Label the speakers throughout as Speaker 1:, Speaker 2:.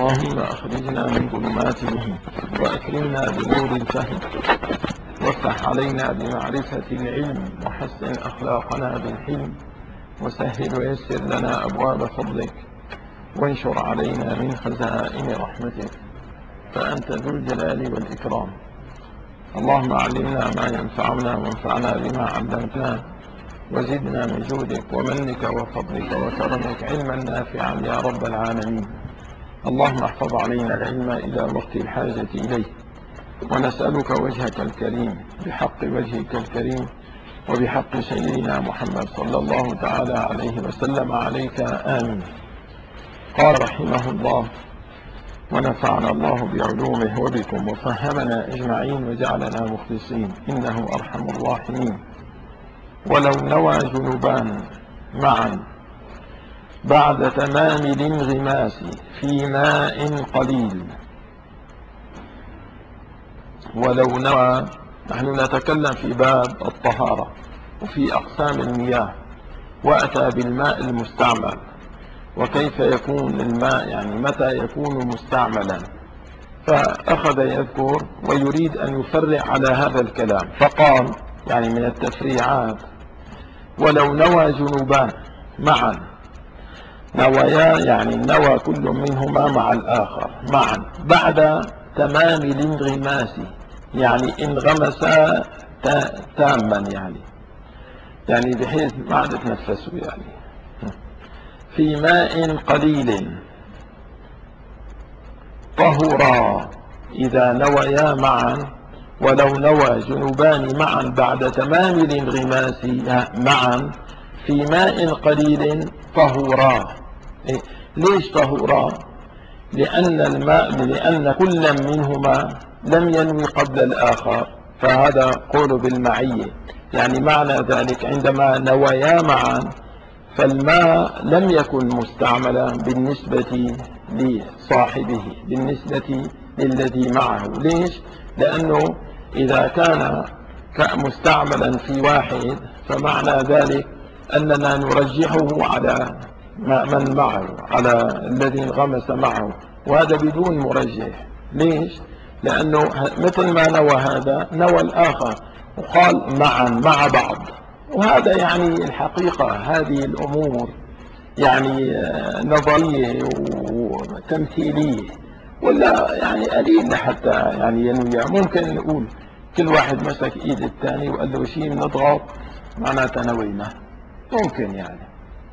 Speaker 1: اللهم أخرجنا من ظلمات الوهم وأكرمنا بنور الفهم وافتح علينا بمعرفة العلم وحسن أخلاقنا بالحلم وسهل ويسر لنا أبواب فضلك وانشر علينا من خزائن رحمتك فأنت ذو الجلال والإكرام. اللهم علمنا ما ينفعنا وانفعنا بما علمتنا وزدنا من جودك ومنك وفضلك وكرمك علما نافعا يا رب العالمين. اللهم احفظ علينا العلم إلى وقت الحاجة إليه، ونسألك وجهك الكريم بحق وجهك الكريم وبحق سيدنا محمد صلى الله تعالى عليه وسلم عليك آمين. قال رحمه الله: ونفعنا الله بعلومه وبكم وفهمنا أجمعين وجعلنا مخلصين إنه أرحم الراحمين. ولو نوى جنبان معا بعد تمام الانغماس في ماء قليل. ولو نوى، نحن نتكلم في باب الطهارة وفي أقسام المياه، وأتى بالماء المستعمل وكيف يكون الماء، يعني متى يكون مستعملا، فأخذ يذكر ويريد أن يفرع على هذا الكلام، فقال يعني من التفريعات: ولو نوى جنوبان معا. نويا يعني نوى كل منهما مع الآخر معا بعد تمام الانغماس، يعني انغمسا تاما، يعني بحيث ما عاد تنفسوا، يعني في ماء قليل طهرا. إذا نويا معا، ولو نوى جنوبان معا بعد تمام الانغماس معا في ماء قليل طهرا. ليش طهرا؟ لأن كل منهما لم ينوي قبل الآخر، فهذا قول بالمعية، يعني معنى ذلك عندما نويا معا فالماء لم يكن مستعملا بالنسبة لصاحبه، بالنسبة للذي معه. ليش؟ لأنه إذا كان مستعملا في واحد فمعنى ذلك أننا نرجحه على من معه، على الذي انغمس معه، وهذا بدون مرجح. ليش؟ لأنه مثل ما نوى هذا نوى الآخر وقال معا مع بعض، وهذا يعني الحقيقة هذه الأمور يعني نظرية وتمثيلية، ولا يعني قليل حتى يعني ينوي. ممكن نقول كل واحد مسك ايد الثاني وقال له شيء نضغط معناتها نوينا، ممكن يعني،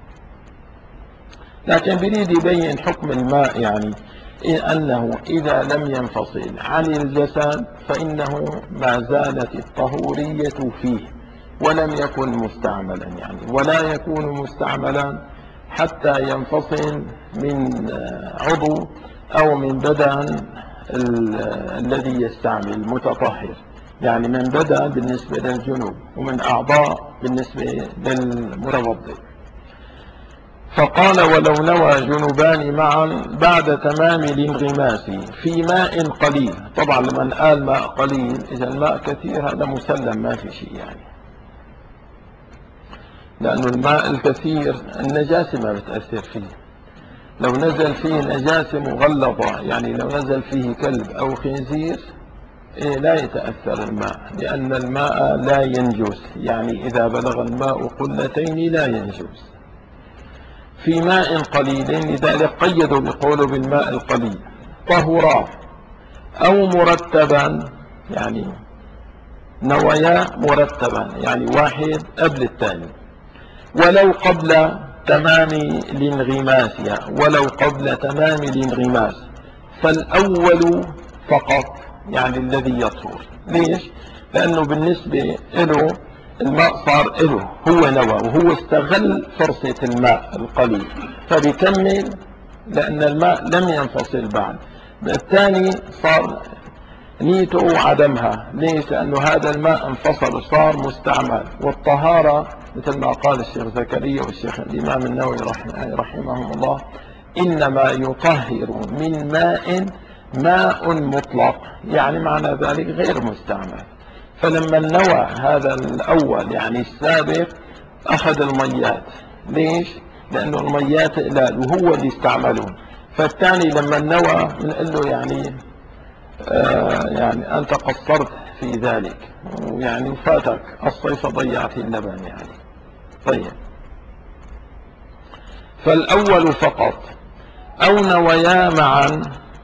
Speaker 1: لكن بريد يبين حكم الماء، يعني أنه إذا لم ينفصل عن الجسد فإنه ما زالت الطهورية فيه ولم يكن مستعملا، يعني ولا يكون مستعملا حتى ينفصل من عضو أو من بدن الذي يستعمل متطهر، يعني من بدن بالنسبة للجنوب ومن أعضاء بالنسبة للمتوضئ. فقال: ولو نوى جنبان معا بعد تمام الانغماس في ماء قليل. طبعا لمن قال ماء قليل، إذا الماء كثير هذا مسلم ما في شيء، يعني لأنه الماء الكثير النجاسة ما بتأثر فيه. لو نزل فيه نجاسة مغلظة، يعني لو نزل فيه كلب أو خنزير لا يتأثر الماء، لأن الماء لا ينجس، يعني إذا بلغ الماء قلتين لا ينجس. في ماء قليل، لذلك قيدوا بقوله بالماء القليل طهرا أو مرتبا، يعني نويا مرتبا، يعني واحد قبل الثاني، ولو قبل تمام الانغماس، ولو قبل تمام الانغماس، فالأول فقط يعني الذي يطهر. ليش؟ لأنه بالنسبة له الماء صار له، هو نوى وهو استغل فرصة الماء القليل فبيكمل، لأن الماء لم ينفصل بعد. الثاني صار نيته عدمها. ليش؟ لأنه هذا الماء انفصل وصار مستعمل. والطهارة مثل ما قال الشيخ زكريا والشيخ الإمام النووي رحمهم الله: إنما يطهر من ماء مطلق، يعني معنى ذلك غير مستعمل. فلما نوى هذا الأول يعني السابق أخذ الميات. ليش؟ لأنه الميات قلال وهو اللي استعملون، فالثاني لما نوى بنقول له يعني يعني أنت قصرت في ذلك، ويعني فاتك الصيف ضيعت اللبن يعني. طيب، فالأول فقط أو نويا معا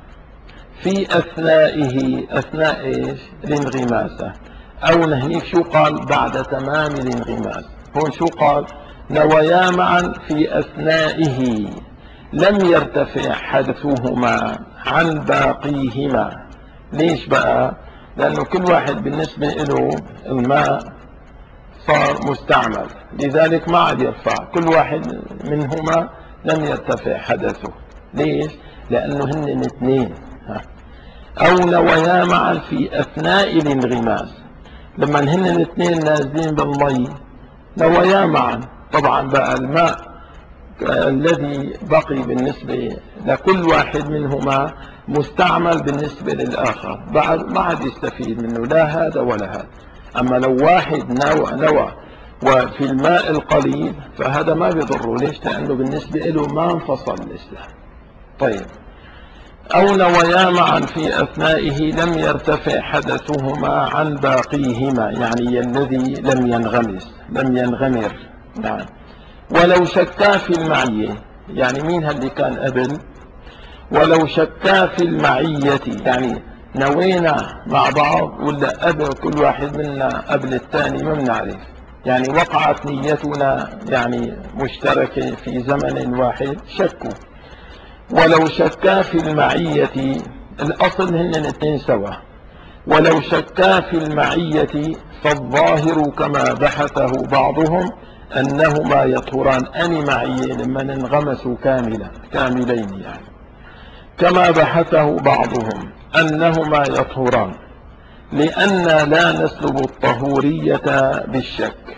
Speaker 1: في أثنائه، أثناء إيش؟ الانغماسة. أو نهنيك شو قال؟ بعد تمام الانغماس. هون شو قال؟ نويا معا في أثنائه لم يرتفع حدثهما عن باقيهما. ليش بقى؟ لأنه كل واحد بالنسبة له الماء صار مستعمل، لذلك ما عاد يرفع، كل واحد منهما لم يرتفع حدثه. ليش؟ لأنه هن اثنين. أو نويا معا في أثناء الانغماس، لما هن الاثنين نازلين بالمي نويا معا، طبعا بقى الماء الذي بقي بالنسبة لكل واحد منهما مستعمل بالنسبة للآخر، ما عاد يستفيد منه لا هذا ولا هذا. أما لو واحد نوى وفي الماء القليل فهذا ما بيضره. ليش؟ لأنه بالنسبة له ما انفصل الإسلام. طيب، أو نويا معا في أثنائه لم يرتفع حدثهما عن باقيهما، يعني الذي لم ينغمس، لم ينغمر. نعم. ولو شكا في المعية، يعني مين اللي كان قبل؟ ولو شكا في المعية، يعني نوينا مع بعض ولا قبل كل واحد منا قبل الثاني ما بنعرف، يعني وقعت نيتنا يعني مشتركة في زمن واحد، شكوا. ولو شكا في المعية، الأصل هن الاثنين سوا. ولو شكا في المعية فالظاهر كما بحثه بعضهم أنهما يطهران. أني معية لما انغمسوا كاملين يعني، كما بحثه بعضهم أنهما يطهران، لأن لا نسلب الطهورية بالشك،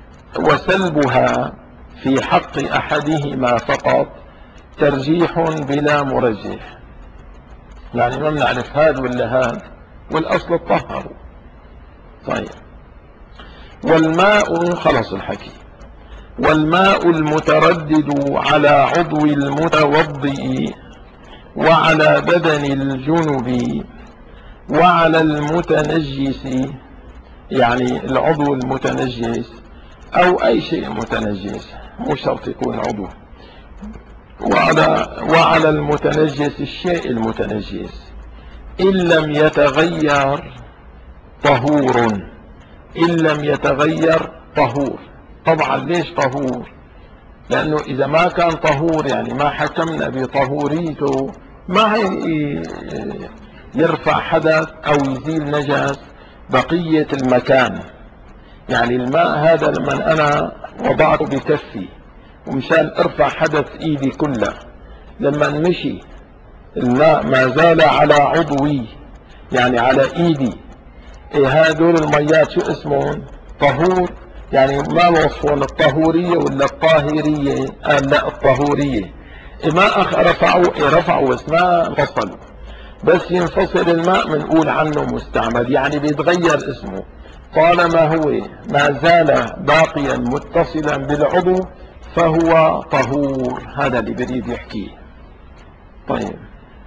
Speaker 1: وسلبها في حق أحدهما فقط ترجيح بلا مرجح، يعني ما بنعرف هذا ولا هذا، والأصل الطهر. طيب، والماء، خلص الحكي. والماء المتردد على عضو المتوضئ وعلى بدن الجنب وعلى المتنجس، يعني العضو المتنجس أو أي شيء متنجس، مو شرط يكون عضو. وعلى المتنجس الشيء المتنجس إن لم يتغير طهور، إن لم يتغير طهور. طبعا ليش طهور؟ لأنه إذا ما كان طهور يعني ما حكمنا بطهوريته ما يرفع حدث أو يزيل نجس بقية المكان. يعني الماء هذا لما أنا وضعته بكفي ومشان ارفع حدث ايدي كلها، لما مشي الماء ما زال على عضوي، يعني على ايدي، هذول الميات شو اسمهم؟ طهور. يعني ما وصفهم الطهورية ولا الطاهرية؟ لا، الطهورية. ما رفعوا بس ما انفصلوا. بس ينفصل الماء بنقول عنه مستعمل، يعني بيتغير اسمه طالما هو ما زال باقيا متصلا بالعضو فهو طهور. هذا اللي بريد يحكيه. طيب،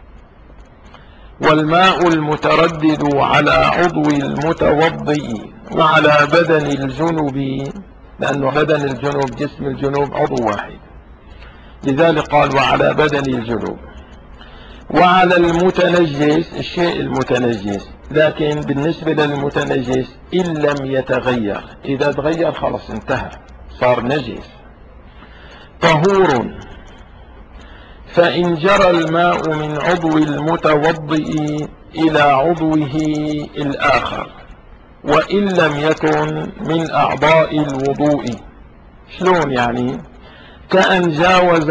Speaker 1: والماء المتردد على عضو المتوضئ وعلى بدن الجنب، لأنه بدن الجنب جسم الجنوب عضو واحد، لذلك قال وعلى بدن الجنوب. وعلى المتنجس الشيء المتنجس، لكن بالنسبة للمتنجس إن لم يتغير، إذا تغير خلص انتهى صار نجس. طهور، فإن جرى الماء من عضو المتوضئ إلى عضوه الآخر وإن لم يكن من أعضاء الوضوء. شلون يعني؟ كأن جاوز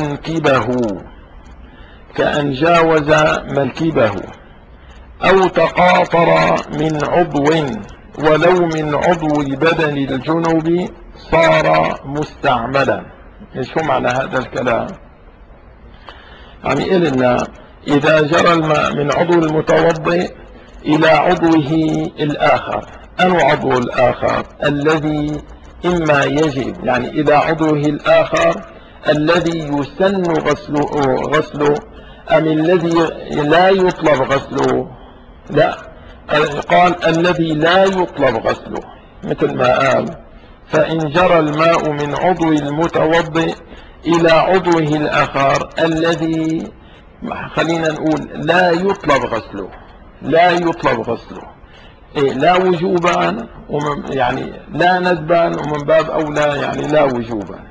Speaker 1: منكبه أو تقاطر من عضو ولو من عضو بدن الجنوب صار مستعملا. شو معنى هذا الكلام؟ يعني إلنا إذا جرى الماء من عضو المتوضئ إلى عضوه الآخر، أو عضو الآخر الذي إما يجب، يعني إلى عضوه الآخر الذي يسن غسله أم الذي لا يطلب غسله؟ لا، قال الذي لا يطلب غسله، مثل ما قال فإن جرى الماء من عضو المتوضئ إلى عضوه الآخر الذي، خلينا نقول لا يطلب غسله، لا يطلب غسله، لا وجوبا يعني لا ندبا، ومن باب أولى يعني لا وجوبا.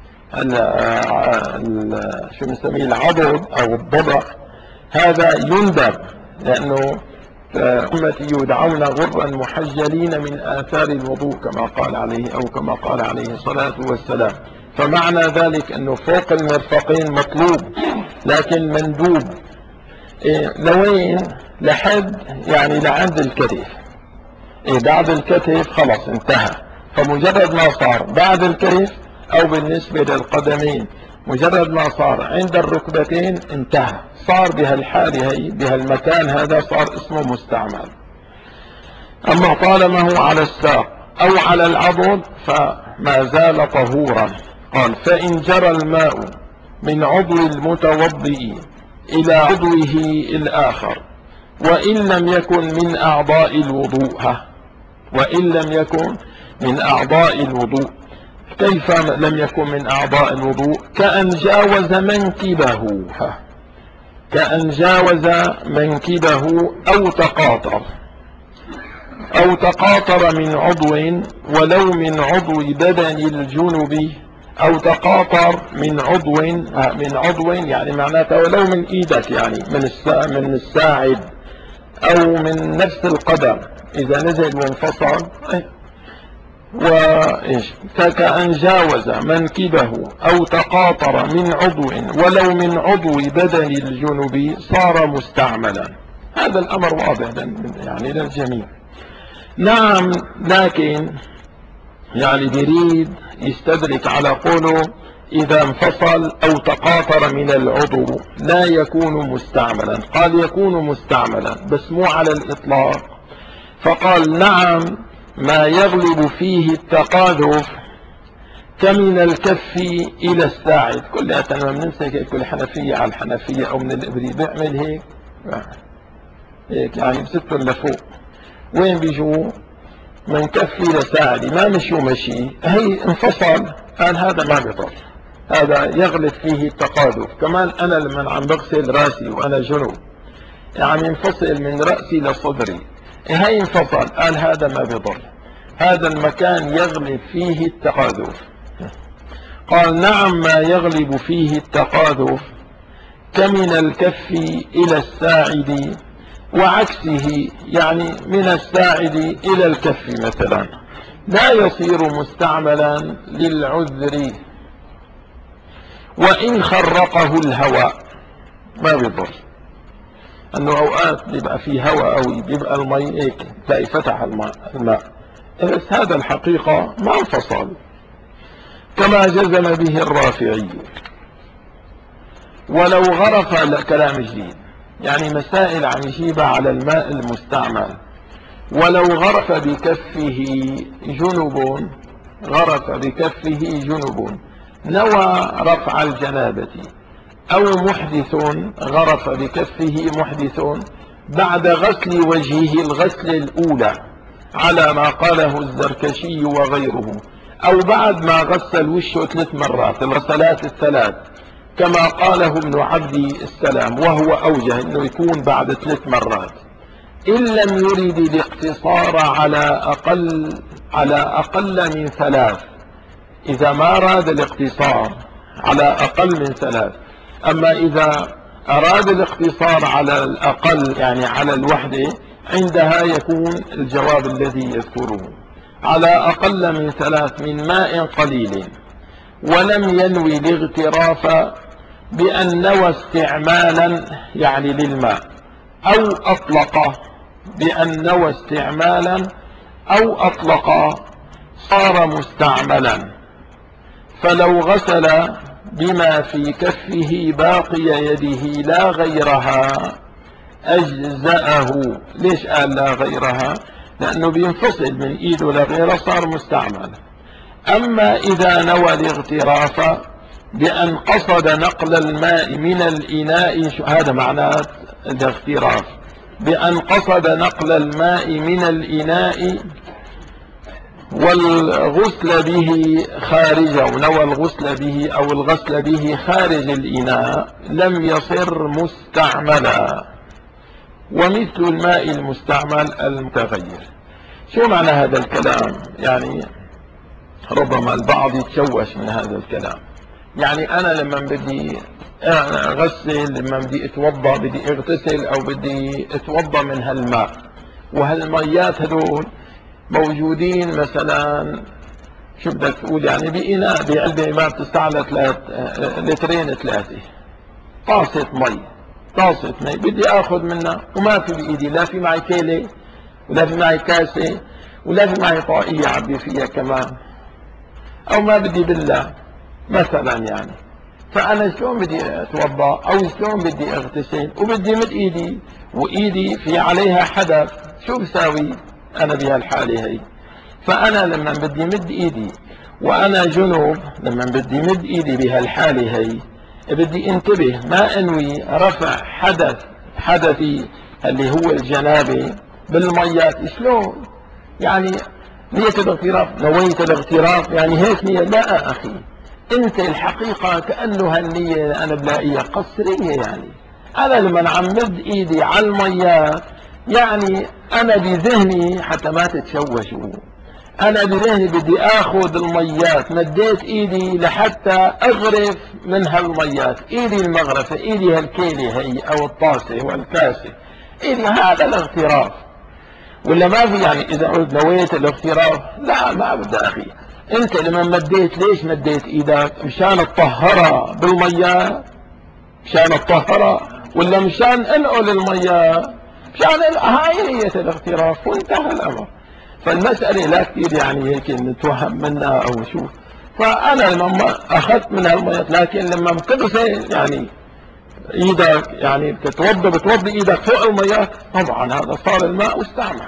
Speaker 1: شو نسميه العضد أو الضبع هذا يندب، لأنه أمتي يدعون غرا محجلين من آثار الوضوء كما قال عليه، أو كما قال عليه الصلاة والسلام. فمعنى ذلك أنه فوق المرفقين مطلوب، لكن مندوب. لوين؟ لحد يعني لعند الكتف. بعد الكتف خلص انتهى. فمجرد ما صار بعد الكتف أو بالنسبة للقدمين مجرد ما صار عند الركبتين انتهى، صار بهالحالة هي بهالمكان هذا صار اسمه مستعمل. أما طالما هو على الساق أو على العضد فما زال طهورا. قال فإن جرى الماء من عضو المتوضئ إلى عضوه الآخر وإن لم يكن من أعضاء الوضوء، وإن لم يكن من أعضاء الوضوء. كيف لم يكن من أعضاء الوضوء؟ كأن جاوز منكبه، كأن جاوز منكبه أو تقاطر من عضو ولو من عضو بدن الجنب، أو تقاطر من عضو يعني معناته ولو من إيدك، يعني من الساعد أو من نفس القدم إذا نزل وانفصل. كأن جاوز منكبه أو تقاطر من عضو ولو من عضو بدن الجنب صار مستعملا. هذا الأمر واضح يعني للجميع. نعم، لكن يعني بريد يستدرك على قوله إذا انفصل أو تقاطر من العضو لا يكون مستعملا. قال يكون مستعملا بس مو على الإطلاق. فقال نعم، ما يغلب فيه التقاذف كمن الكف إلى الساعد. كلها ما بنمسك كل حنفية على الحنفية أو من الإبري بيعمل هيك يعني بستهم لفوق، وين بيجوا؟ من كفي لساعدي، ما مشوا مشي، هي انفصل. قال هذا ما بيضر، هذا يغلب فيه التقاذف. كمان أنا لما عم بغسل راسي وأنا جنوب يعني انفصل من رأسي لصدري، هي انفصل. قال هذا ما بيضر، هذا المكان يغلب فيه التقاذف. قال نعم، ما يغلب فيه التقاذف كمن الكف إلى الساعد وعكسه، يعني من الساعد إلى الكف مثلا، لا يصير مستعملا للعذر. وإن خرقه الهواء ما بيضر، أنه أوقات بيبقى فيه هواء أو بيبقى المي هيك تلاقي فتح الماء، بس هذا الحقيقة ما انفصل كما جزم به الرافعي. ولو غرف، كلام جديد يعني مسائل عم يجيبها على الماء المستعمل. ولو غرف بكفه جنب، غرف بكفه جنب نوى رفع الجنابة، أو محدث غرف بكفه محدث بعد غسل وجهه الغسل الأولى على ما قاله الزركشي وغيره، أو بعد ما غسل وشه 3 مرات، الغسلات الثلاث كما قاله ابن عبد السلام، وهو أوجه أنه يكون بعد 3 مرات، إن لم يرد الاقتصار على أقل من 3. إذا ما أراد الاقتصار على أقل من 3. أما إذا أراد الاقتصار على الأقل يعني على الوحدة، عندها يكون الجواب الذي يذكره على أقل من 3 من ماء قليل، ولم ينوي الاغتراف بأن نوى استعمالا يعني للماء، أو أطلق بأن نوى استعمالا أو أطلق صار مستعملا. فلو غسل بما في كفه باقي يده لا غيرها أجزأه. ليش قال لا غيرها؟ لأنه بينفصل من إيده لغيره صار مستعمل. أما إذا نوى الاغتراف بأن قصد نقل الماء من الإناء، هذا معناه الاغتراف، بأن قصد نقل الماء من الإناء والغسل به خارجه، ونوى الغسل به أو الغسل به خارج الإناء، لم يصر مستعملا. ومثل الماء المستعمل المتغير. شو معنى هذا الكلام؟ يعني ربما البعض يتشوش من هذا الكلام. يعني أنا لما بدي أغسل، لما بدي أتوضأ، بدي أغتسل أو بدي أتوضأ من هالماء، وهالميات هذول موجودين مثلا شو بدك تقول يعني بإناء، بعلبة ما بتستعمل 2 3 طاسة مي بدي اخذ منها، وما في بايدي، لا في معي كيلة ولا في معي كاسة ولا في معي طاقية اعبي فيها كمان، او ما بدي بالله مثلا يعني. فانا شلون بدي اتوضا او شلون بدي اغتسل وبدي مد ايدي وايدي في عليها حدث؟ شو بساوي انا بهالحالة هي؟ فانا لما بدي مد ايدي وانا جنوب، لما بدي مد ايدي بهالحالة هي بدي انتبه ما انوي رفع حدثي اللي هو الجنابة بالميات. شلون يعني نية الاغتراف؟ نويت الاغتراف يعني هيك نية؟ لا اخي، انت الحقيقة كأنه هالنية انا بلاقيها قصرية. يعني انا لما عمد ايدي على الميات يعني انا بذهني، حتى ما تتشوشوا، انا بذهني بدي اخذ الميات، مديت ايدي لحتى اغرف من هالميات، ايدي المغرفة، ايدي هالكيلة هي او الطاسة والكاسة، ايدي. هذا الاغتراف ولا ما في؟ يعني اذا قلت نويت الاغتراف، لا ما بدي اخي. انت لما مديت، ليش مديت ايدك؟ مشان تطهرها بالميات؟ مشان تطهرها ولا مشان انقل الميات؟ مشان هاي نية الاغتراف وانتهى الامر. فالمسألة لا كثير يعني هيك نتوهم منها او شو. فانا لما اخذت من هالميات، لكن لما بتغسل يعني ايدك، يعني بتوضي ايدك فوق الميات، طبعا هذا صار الماء مستعمل،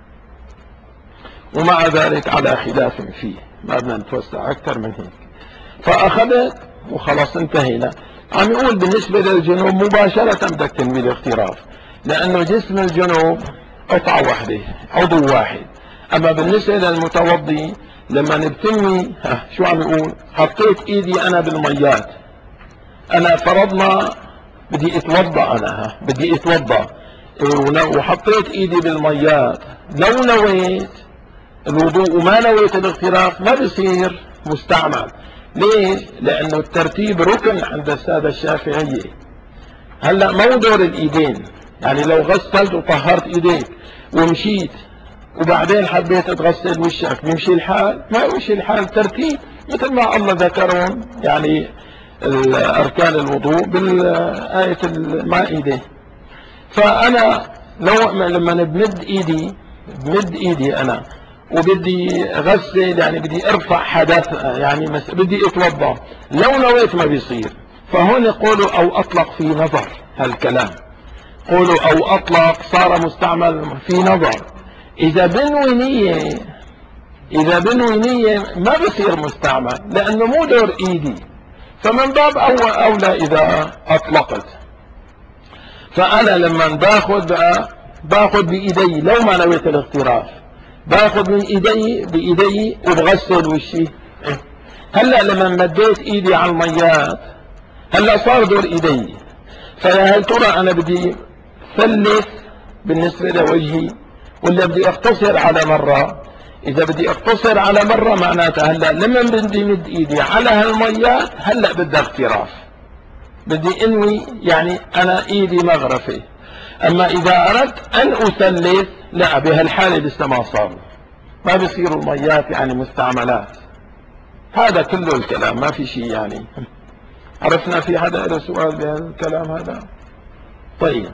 Speaker 1: ومع ذلك على خلاف فيه، ما بدنا نتوسع اكثر من هيك. فاخذت وخلاص انتهينا. عم يقول بالنسبة للجنوب مباشرة بدك تنوي الاغتراف، لانه جسم الجنوب قطعة واحدة، عضو واحد. اما بالنسبة للمتوضي لما نبتني، شو عم يقول؟ حطيت ايدي انا بالميات، انا فرضنا بدي اتوضا، انا بدي اتوضا وحطيت ايدي بالميات، لو نويت الوضوء وما نويت الاغتراف ما بصير مستعمل. ليش؟ لانه الترتيب ركن عند السادة الشافعية. هلا مو دور الايدين، يعني لو غسلت وطهرت ايديك ومشيت وبعدين حبيت تغسل وشك، بيمشي الحال؟ ما يمشي الحال. ترتيب مثل ما الله ذكرهم يعني أركان الوضوء بالآية المائدة. فأنا لما بمد إيدي أنا وبدي غسل، يعني بدي ارفع حدث، يعني بدي اتوضا، لو نويت ما بيصير. فهون يقولوا او اطلق في نظر هالكلام، قولوا او اطلق صار مستعمل في نظر. اذا بنوي نية ما بصير مستعمل، لانه مو دور ايدي. فمن باب اولى اذا اطلقت. فانا لما باخذ بايدي لو ما نويت الاغتراف، باخذ من ايدي بايدي وبغسل وشي. هلا لما مديت ايدي على الميات هلا صار دور ايدي. فيا هل ترى انا بدي ثلث بالنسبة لوجهي ولا بدي اقتصر على مرة؟ اذا بدي اقتصر على مرة معناتها هلا لما بدي مد ايدي على هالميات هلا بدي اغتراف، بدي انوي يعني انا ايدي مغرفة. اما اذا اردت ان اثلث لا، بهالحالة لسه ما صار، ما بيصيروا الميات يعني مستعملات. هذا كله الكلام، ما في شيء يعني. عرفنا في حدا له سؤال بهذا الكلام هذا؟ طيب.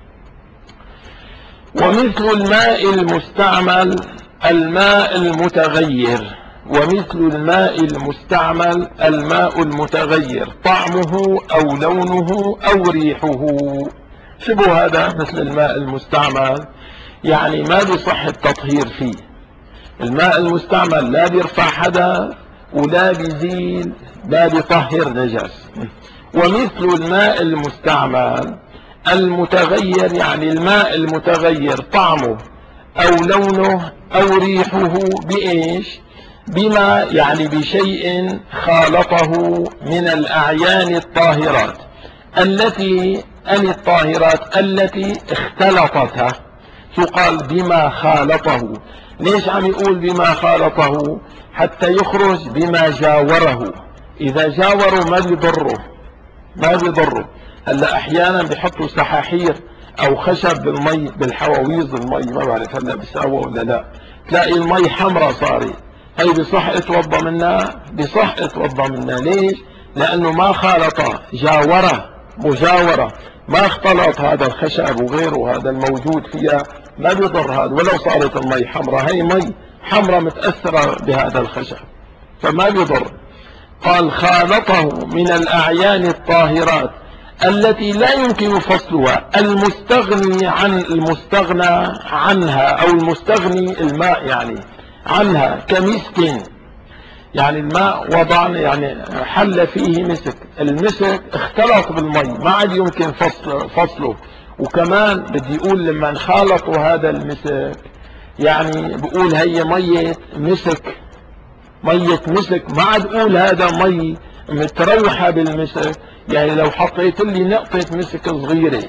Speaker 1: ومثل الماء المستعمل الماء المتغير، ومثل الماء المستعمل الماء المتغير، طعمه أو لونه أو ريحه. شبه هذا مثل الماء المستعمل، يعني ما بصح التطهير فيه. الماء المستعمل لا بيرفع حدث ولا بيزيل ما بيطهر نجاسة. ومثل الماء المستعمل المتغير، يعني الماء المتغير طعمه أو لونه أو ريحه بإيش؟ بما يعني بشيء خالطه من الأعيان الطاهرات التي الطاهرات التي اختلطتها. شو قال بما خالطه؟ ليش عم يقول بما خالطه؟ حتى يخرج بما جاوره. إذا جاوره ما بيضره، ما بيضره. هلا احيانا بيحطوا سحاحير او خشب بالمي، بالحواويز المي، ما بعرف هلا بيساووا ولا لا، تلاقي المي حمراء صارت، هي بصح اتوضى منها؟ بصح اتوضى منها. ليش؟ لانه ما خالط، جاوره، مجاوره، ما اختلط هذا الخشب وغيره، هذا الموجود فيها ما بيضر هذا ولو صارت المي حمراء، هي مي حمراء متاثره بهذا الخشب فما بيضر. قال خالطه من الأعيان الطاهرات التي لا يمكن فصلها، المستغني عن المستغنى عنها، أو المستغني الماء يعني عنها، كمسك، يعني الماء وضعنا يعني حل فيه مسك، المسك اختلط بالمي ما عاد يمكن فصله. وكمان بدي يقول لما خالطوا هذا المسك، يعني بقول هي مية مسك، مية مسك، ما عاد اقول هذا مي متروحة بالمسك. يعني لو حطيت لي نقطة مسك صغيرة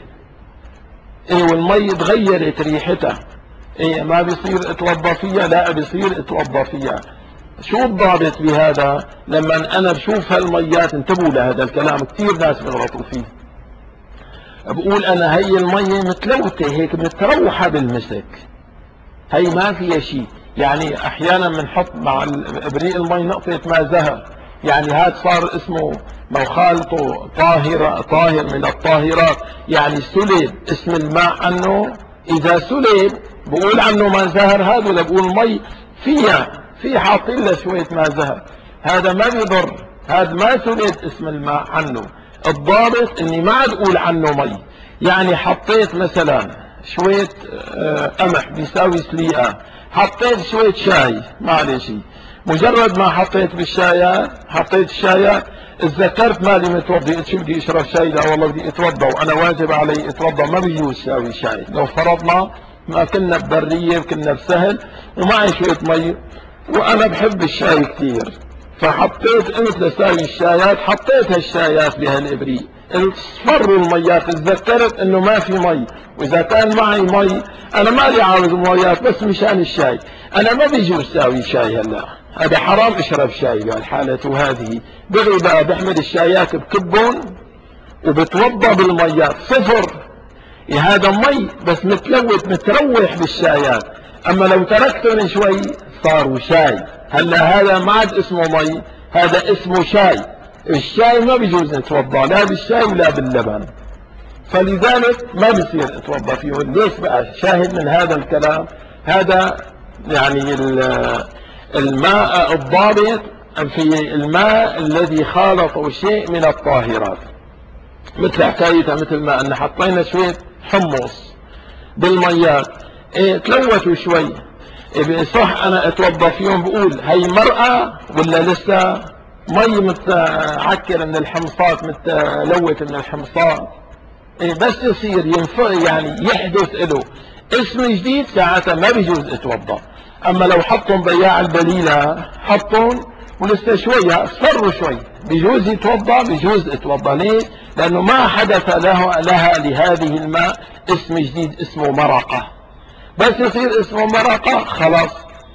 Speaker 1: والمي تغيرت ريحتها، ما بيصير اتوضى فيها؟ لا بيصير اتوضى فيها. شو الضابط بهذا؟ لما انا بشوف هالميات، انتبهوا لهذا الكلام كثير ناس بيغلطوا فيه، بقول انا هي المية متلوثة هيك متروحة بالمسك، هي ما فيها شيء. يعني احيانا بنحط مع ابريق المي نقطة ماء زهر، يعني هذا صار اسمه مخالطه طاهر من الطاهرات، يعني سلب اسم الماء عنه. اذا سلب بقول عنه ماء زهر هذا، ولا بقول مي في حاطين له شوية ماء زهر، هذا ما بيضر، هذا ما سلب اسم الماء عنه. الضابط اني ما عاد اقول عنه مي. يعني حطيت مثلا شوية قمح بيساوي سليقة، حطيت شوية شاي، معلش، مجرد ما حطيت بالشايات، حطيت الشايات، اتذكرت مالي متوضي، قلت شو بدي اشرب شاي؟ لا والله بدي اتوضى وانا واجب علي اتوضى، ما بيجوز ساوي شاي. لو فرضنا ما كنا ببرية كنا بسهل ومعي شوية مي وانا بحب الشاي كثير، فحطيت قمت لساوي الشايات، حطيت هالشايات بهالابريق، اصفروا الميات، تذكرت انه ما في مي. واذا كان معي مي انا مالي عاوز ميات، بس مشان الشاي انا ما بيجوز ساوي شاي. هلا هذا حرام اشرب شاي بهالحالة، وهذه دغري بقى بحمل الشايات بكبهم وبتوضى بالميات صفر. هذا مي بس متلوث متروح بالشايات، اما لو تركتهم شوي صاروا شاي. هلا هذا ما عاد اسمه مي، هذا اسمه شاي. الشاي ما بيجوز نتوضى لا بالشاي ولا باللبن، فلذلك ما بيصير اتوضى فيه. ليش بقى؟ شاهد من هذا الكلام، هذا يعني الماء الضابط في الماء الذي خالطه شيء من الطاهرات، مثل حكايتها مثل ما ان حطينا شوية حمص بالميات، تلوثوا شوي، صح انا اتوضى فيهم، بقول هي مرأة ولا لسه مي متعكر من الحمصات، متلوث من الحمصات؟ بس يصير يعني يحدث له اسم جديد، ساعتها ما بيجوز اتوضى. اما لو حطهم بياع البليلة، حطهم ولسه شوية اصفروا شوي، بيجوز يتوضى، بيجوز اتوضى. ليه؟ لانه ما حدث لها لهذه الماء اسم جديد اسمه مرقة، بس يصير اسمه مرقة خلاص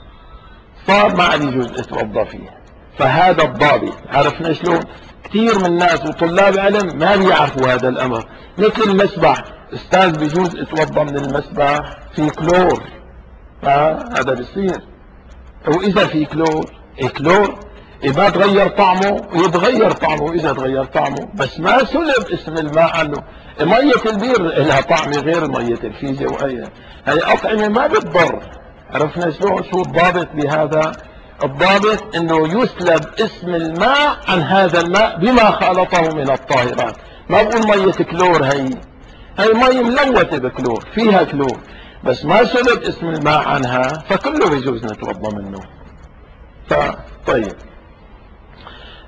Speaker 1: صار ما عاد يجوز اتوضى فيه. فهذا الضابط. عرفنا شلون؟ كثير من الناس وطلاب علم ما بيعرفوا هذا الامر. مثل المسبح، استاذ بيجوز اتوضى من المسبح في كلور، هذا بيصير. واذا في كلور، كلور ما تغير طعمه، يتغير طعمه اذا تغير طعمه، بس ما سلب اسم الماء عنه. مية البير لها طعم غير مية الفيزة، وهي اطعمة ما بتضر. عرفنا شلون؟ شو الضابط بهذا؟ الضابط انه يسلب اسم الماء عن هذا الماء بما خالطه من الطاهرات. ما بقول مية كلور، هي مي ملوثة بكلور، فيها كلور، بس ما سلب اسم الماء عنها، فكله بيجوز نتوضى منه. طيب،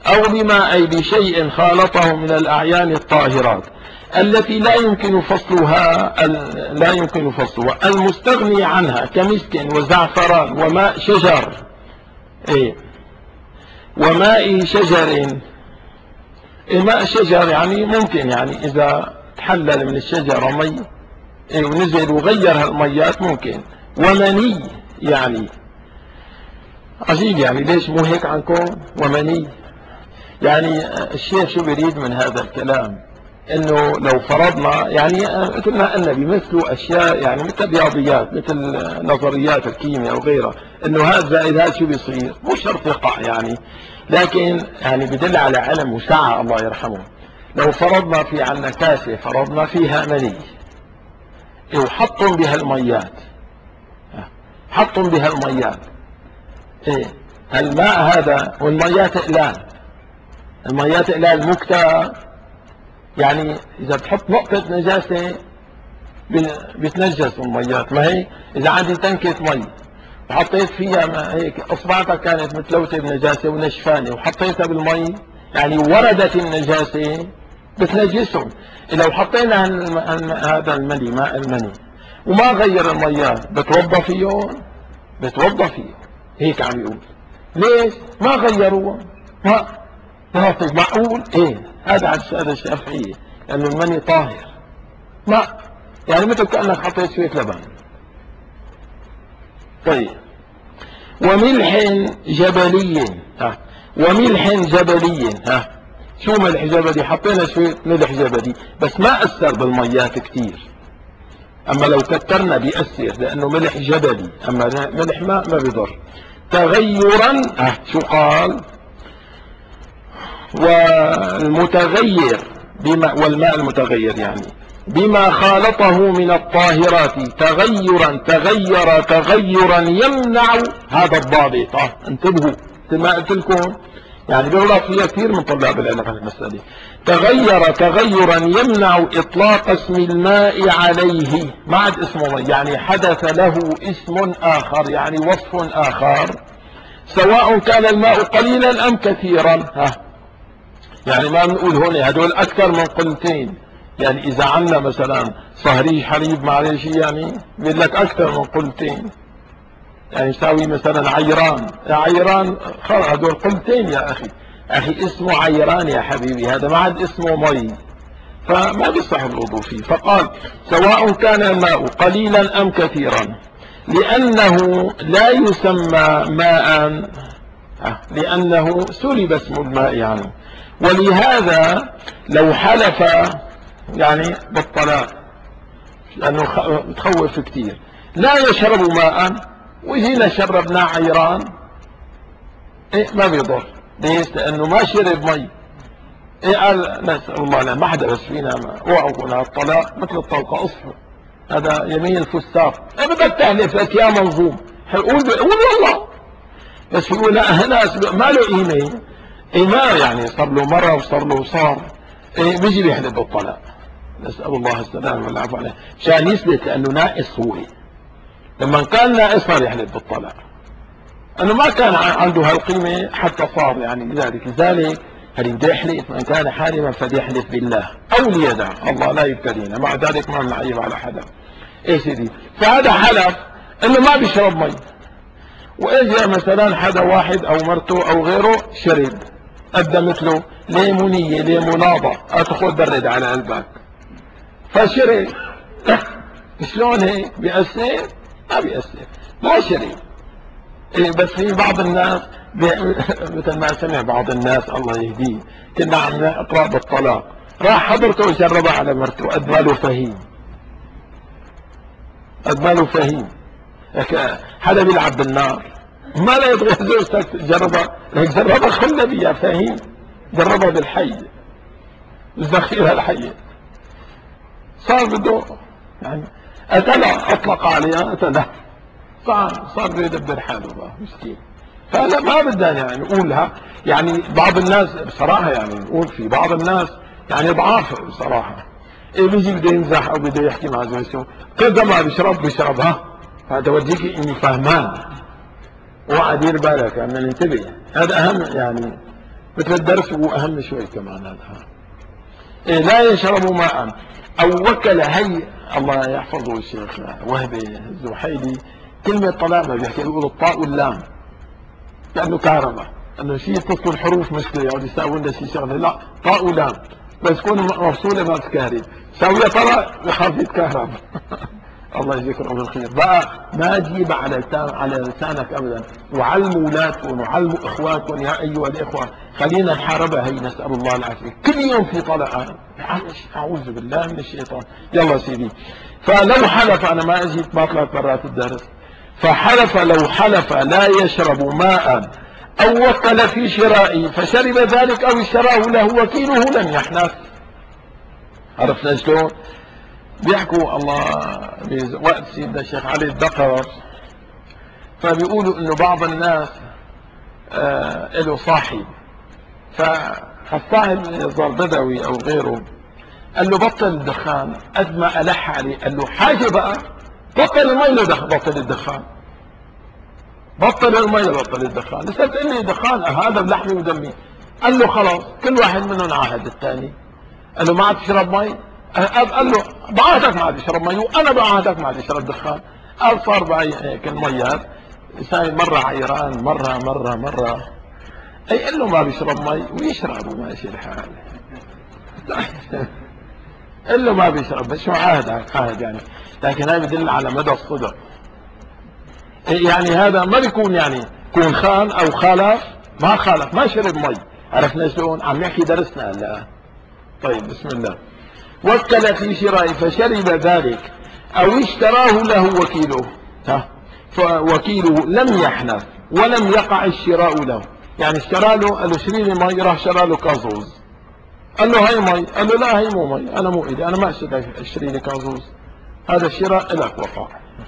Speaker 1: أو بما أي بشيء خالطه من الأعيان الطاهرات التي لا يمكن فصلها المستغني عنها كمسك وزعفران وماء شجر وماء شجر. ماء شجر يعني ممكن، يعني إذا تحلل من الشجرة مي ونزل وغير هالميات ممكن. ومني يعني عجيب، يعني ليش مو هيك عندكم؟ ومني يعني الشيخ شو بيريد من هذا الكلام؟ انه لو فرضنا يعني مثل ما قلنا بيمثلوا اشياء يعني مثل الرياضيات، مثل نظريات الكيمياء وغيرها، انه هذا زائد هذا شو بيصير، مو شرط يقع يعني، لكن يعني بدل على علم وسعة الله يرحمه. لو فرضنا في عنا كاسة فرضنا فيها مني وحطهم بها الميات، حطهم بها الميات الماء هذا والميات اقلال، الميات اقلال مكتى، يعني اذا بتحط نقطة نجاسة بتنجس الميات. ما هي اذا عندي تنكة مي وحطيت فيها هيك اصبعتك كانت متلوثة بنجاسة ونشفانة وحطيتها بالمي يعني وردت النجاسة بتنجسهم. لو حطينا هذا المني ماء المني وما غير الميات بتوضى فيه، بتوضى فيه. هيك عم يقول ليش ما غيروها؟ ما طيب معقول هذا على السادة الشافعية لأنه المني طاهر، ما يعني مثل كأنك حطيت شوية لبن. طيب وملح جبلي وملح جبلي شو ملح جبلي؟ حطينا شوية ملح جبلي بس ما أثر بالميات كتير، أما لو كترنا بيأثر لأنه ملح جبلي، أما ملح ماء ما بيضر. تغيرا شو قال؟ والمتغير بما والماء المتغير يعني بما خالطه من الطاهرات تغيرا يمنع هذا الضابط. انتبهوا ما قلت لكم يعني بيغلط فيها كثير من طلاب العلم عن المسألة. تغيرا يمنع إطلاق اسم الماء عليه، ما عاد اسمه يعني حدث له اسم آخر يعني وصف آخر، سواء كان الماء قليلا أم كثيرا. يعني ما بنقول هون هدول أكثر من قلتين، يعني إذا عنا مثلا صهري حليب معلش يعني بيقول لك أكثر من قلتين، يعني يساوي مثلا عيران خلاص هدول قلتين يا أخي اسمه عيران يا حبيبي، هذا ما عاد اسمه مي، فما بيصح الوضوء فيه. فقال سواء كان الماء قليلا أم كثيرا لأنه لا يسمى ماء، لأنه سلب اسم الماء يعني. ولهذا لو حلف يعني بالطلاق لأنه تخوف كتير لا يشرب ماء وجينا شربنا عيران ما بيضر. ليش؟ لأنه ما شرب مي. قال نسأل الله لا ما حدا بس فينا اوعوا الطلاق مثل الطلقة اصحوا، هذا يمين الفساق. بدك تحلف لك يا منظوم قول والله، بس يقول لا ناس ما له قيمه ما يعني صار له مره وصار له وصار بيجي بيحلف بالطلاق. نسال الله السلامه والعفو عليه مشان يثبت لانه ناقص هو. لما كان ناقص صار يحلف بالطلاق، انه ما كان عنده هالقيمه حتى صار يعني لذلك هل بده يحلف من كان حالما فليحلف بالله او ليدع الله لا يبتلينا، مع ذلك ما بنعيب على حدا. سيدي فهذا حلف انه ما بيشرب مي، واجا مثلا حدا واحد او مرته او غيره شرب قدمت له ليمونيه ليموناضه ادخل برد على قلبك فشرب شلون هيك بيأثر؟ ما بيأثر ما شرب. بس في بعض الناس مثل ما سمع بعض الناس الله يهديه، كنا عم نقرا بالطلاق راح حضرته وجربها على مرته قد ما له فهيم، قد ما له فهيم. حدا بيلعب بالنار ما لا يبغى زوجتك جربها، جربها خلنا بيها فهيم، جربها بالحي الذخيرة الحية صار بده يعني قتلها اطلق عليها قتلها صار بيدبر حاله بقى مسكين. فلا ما بدنا يعني نقولها يعني بعض الناس بصراحة يعني نقول في بعض الناس يعني ضعاف بصراحة بيجي بده يمزح او بده يحكي مع زوجته كذا ما بيشربها هذا وديك اني فهمان. اوعى دير بالك بدنا ننتبه، هذا اهم يعني مثل الدرس هو أهم شوي كمان هذا. لا يشرب ماء أو وكل، هي الله يحفظه الشيخ وهبي الزحيلي، كلمة طلاق ما بيحكي، بيقول الطاء واللام كأنه كهرباء، أنه شيء يتصل الحروف مثل يقعد يساوي لنا شيء شغله، لا طاء ولام بس تكون مفصولة ما بتكهرب، ساوية طلاق بخاف يتكهرب. الله يجزيكم بالخير. بقى ما تجيب على لسانك ابدا، وعلموا اولادكم وعلموا اخواتكم يا ايها الاخوه، خلينا نحاربها هي، نسال الله العافيه. كل يوم في طلقه، اعوذ بالله من الشيطان. يلا سيدي. فلو حلف، انا ما اجيت باطلت برات الدرس، فحلف لو حلف لا يشرب ماء او وكل في شرائه فشرب ذلك او اشتراه له وكيله لم يحنث. عرفنا شلون؟ بيحكوا الله بوقت سيدنا الشيخ علي الدقر، فبيقولوا انه بعض الناس له صاحب، فالصاحب يظهر بدوي او غيره، قال له بطل الدخان. قد ما ألح عليه قال له حاجه بقى، بطل المي بطل الدخان، بطل المي بطل الدخان، لسه بتقول لي دخان هذا بلحمي ودمي. قال له خلاص، كل واحد منهم عاهد الثاني، قال له ما عاد تشرب مي؟ قال له بعهدك ما عاد يشرب مي، وانا بعهدك ما عاد يشرب دخان. قال صار بقى هيك الميات، مره عيران مره اي قال له ما بيشرب مي ويشرب وماشي الحال. قال له ما بيشرب، بس شو عاهد يعني، لكن هذا بدل على مدى الصدق. يعني هذا ما بيكون يعني يكون خان او خالف، ما خالف ما شرب مي. عرفنا شلون؟ عم نحكي درسنا هلا. طيب بسم الله. وكل في شرائه فشرب ذلك او اشتراه له وكيله، فوكيله لم يحنث ولم يقع الشراء له. يعني اشترى له، قال له اشتري لي مي، راح شرى له كازوز، قال له هي مي، قال له لا هي مو مي، انا مو ايدي، انا ما اشتري لي كازوز، هذا الشراء لك وقع.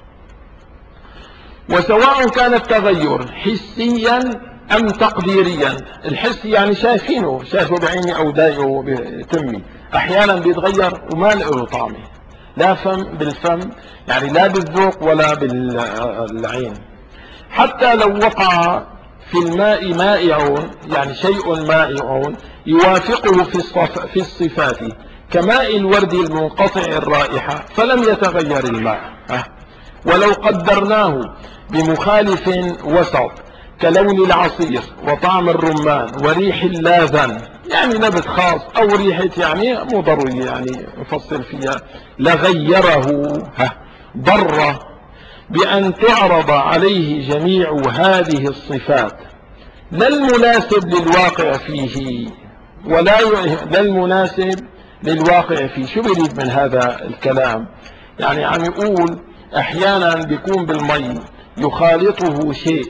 Speaker 1: وسواء كان التغير حسيا ام تقديريا. الحس يعني شايفينه، شايفه بعيني او دايقه بتمي، احيانا بيتغير وما له طعمه، لا فم بالفم يعني لا بالذوق ولا بالعين. حتى لو وقع في الماء مائع، يعني شيء مائع يوافقه في الصفات كماء الورد المنقطع الرائحة فلم يتغير الماء. ولو قدرناه بمخالف وسط كلون العصير وطعم الرمان وريح اللاذن، يعني نبت خاص او ريحة يعني مو ضروري يعني نفصل فيها، لغيره ضر بأن تعرض عليه جميع هذه الصفات، لا المناسب للواقع فيه ولا لا المناسب للواقع فيه. شو بيريد من هذا الكلام؟ يعني عم يقول احيانا بيكون بالمي يخالطه شيء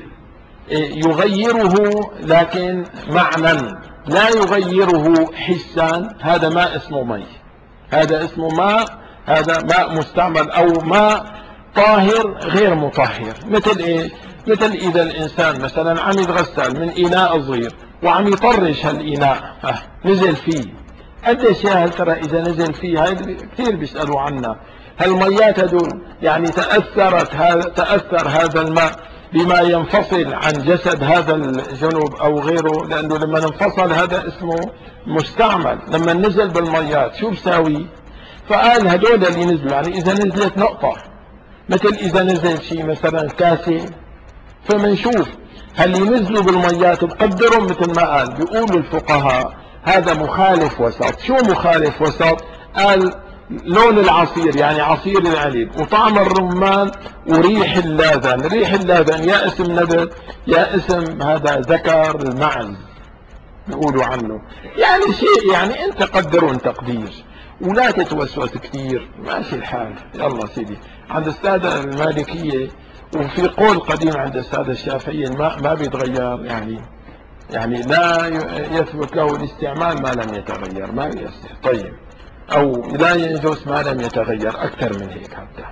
Speaker 1: يغيره، لكن معنى لا يغيره حسا، هذا ما اسمه مي، هذا اسمه ماء، هذا ماء مستعمل او ماء طاهر غير مطهر. مثل ايه؟ مثل اذا الانسان مثلا عم يتغسل من اناء صغير وعم يطرش هالاناء نزل فيه، قديش يا هل ترى اذا نزل فيه؟ هاي كثير بيسالوا عنها. هالميات هدول يعني تاثر هذا الماء بما ينفصل عن جسد هذا الجنوب او غيره، لانه لما انفصل هذا اسمه مستعمل. لما نزل بالميات شو بساوي؟ فقال هدول اللي نزلوا، يعني اذا نزلت نقطة، مثل اذا نزل شيء مثلا كاسة، فمنشوف هل ينزلوا بالميات بقدرهم مثل ما قال. بيقولوا الفقهاء هذا مخالف وسط. شو مخالف وسط؟ قال لون العصير يعني عصير العنب، وطعم الرمان، وريح اللاذن. ريح اللاذن يا اسم نبت يا اسم هذا ذكر المعز بيقولوا عنه، يعني شيء يعني انت قدرون تقدير ولا تتوسوس كثير، ماشي الحال. يلا سيدي. عند السادة المالكية وفي قول قديم عند السادة الشافعية الماء ما بيتغير، يعني لا يثبت له الاستعمال ما لم يتغير، ما يصير. طيب، او لا يجوز ما لم يتغير، اكثر من هيك حتى.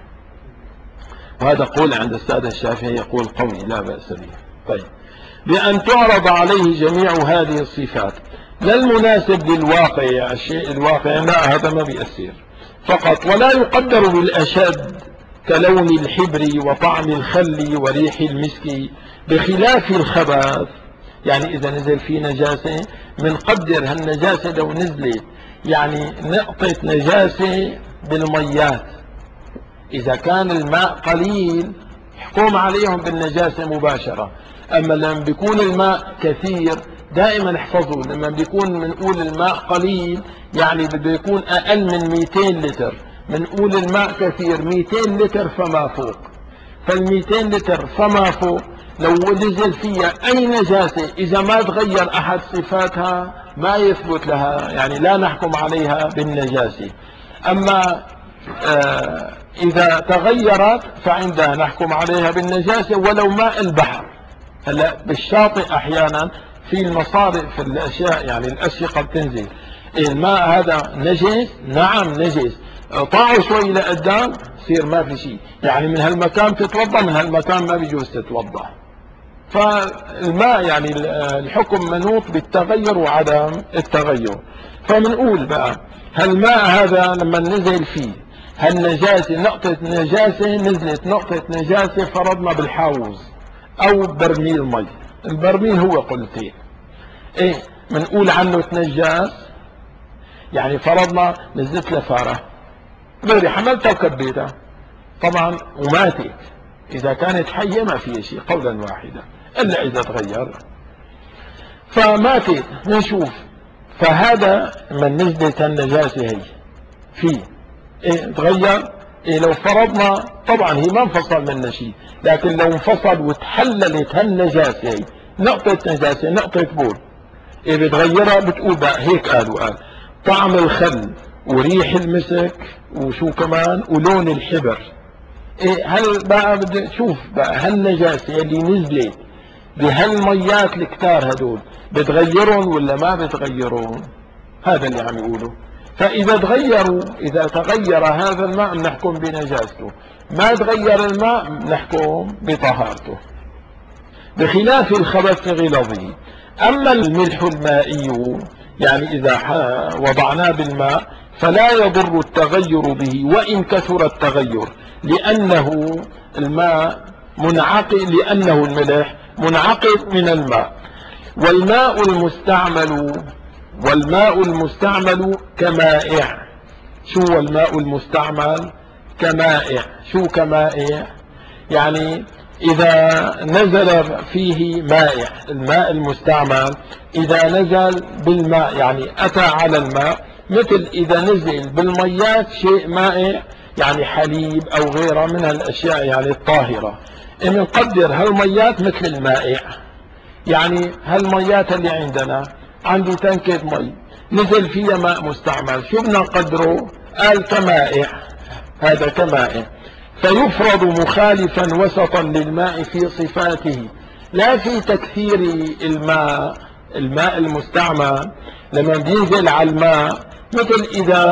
Speaker 1: وهذا قول عند السادة الشافعية يقول قوي لا بأس به. طيب، بأن تعرض عليه جميع هذه الصفات، لا المناسب للواقع، الشيء الواقع لا، هذا ما بيأثر فقط. ولا يقدر بالأشد كلون الحبر وطعم الخل وريح المسك، بخلاف الخبث. يعني إذا نزل فيه نجاسة منقدر هالنجاسة لو نزلت يعني نقطة نجاسة بالميات، إذا كان الماء قليل يحكم عليهم بالنجاسة مباشرة. أما لما بيكون الماء كثير، دائما احفظوا لما بيكون منقول الماء قليل يعني بده يكون أقل من 200 لتر، منقول الماء كثير 200 لتر فما فوق. فال200 لتر فما فوق لو نزل فيها أي نجاسة إذا ما تغير أحد صفاتها ما يثبت لها، يعني لا نحكم عليها بالنجاسة. أما إذا تغيرت فعندها نحكم عليها بالنجاسة ولو ماء البحر. هلا بالشاطئ أحيانا في المصارف في الأشياء يعني الأشقة بتنزل الماء هذا نجس، نعم نجس، طاعوا شوي لقدام يصير ما في شيء، يعني من هالمكان تتوضا، من هالمكان ما بيجوز تتوضا. فالماء يعني الحكم منوط بالتغير وعدم التغير. فمنقول بقى هالماء هذا لما نزل فيه هالنجاسة، نقطة نجاسة نزلت، نقطة نجاسة فرضنا بالحوض أو برميل مي، البرميل هو قلتين، إيه منقول عنه تنجاس، يعني فرضنا نزلت لفارة غيري حملتها وكبيتها طبعا وماتت، إذا كانت حية ما فيها شيء قولا واحدا، إلا إذا تغير فماتت نشوف. فهذا من نزلت النجاسة هي فيه إيه تغير، إيه لو فرضنا طبعا هي ما انفصل منها شيء، لكن لو انفصل وتحللت هالنجاسة هي نقطة نجاسة نقطة بول، إيه بتغيرها بتقول بقى هيك قال طعم الخل وريح المسك وشو كمان ولون الحبر. إيه هل بقى بدي شوف بقى هالنجاسة اللي نزلت بهالميات الكتار هدول بتغيرون ولا ما بتغيرون؟ هذا اللي عم يقوله. فإذا تغيروا، إذا تغير هذا الماء نحكم بنجاسته، ما تغير الماء نحكم بطهارته، بخلاف الخبث غلظه. أما الملح المائي يعني إذا وضعناه بالماء فلا يضر التغير به وإن كثر التغير، لأنه الماء منعقد، لأنه الملح منعقد من الماء. والماء المستعمل كمائع. شو الماء المستعمل؟ كمائع. شو كمائع؟ يعني إذا نزل فيه مائع، الماء المستعمل إذا نزل بالماء يعني أتى على الماء، مثل إذا نزل بالميات شيء مائع يعني حليب أو غيره من الأشياء يعني الطاهرة، إن نقدر هالميات مثل المائع. يعني هالميات اللي عندنا، عندي تنكة مي نزل فيها ماء مستعمل، شو بدنا نقدره؟ قال كمائع، هذا كمائع. فيفرض مخالفا وسطا للماء في صفاته لا في تكثير الماء المستعمل لما بينزل على الماء، مثل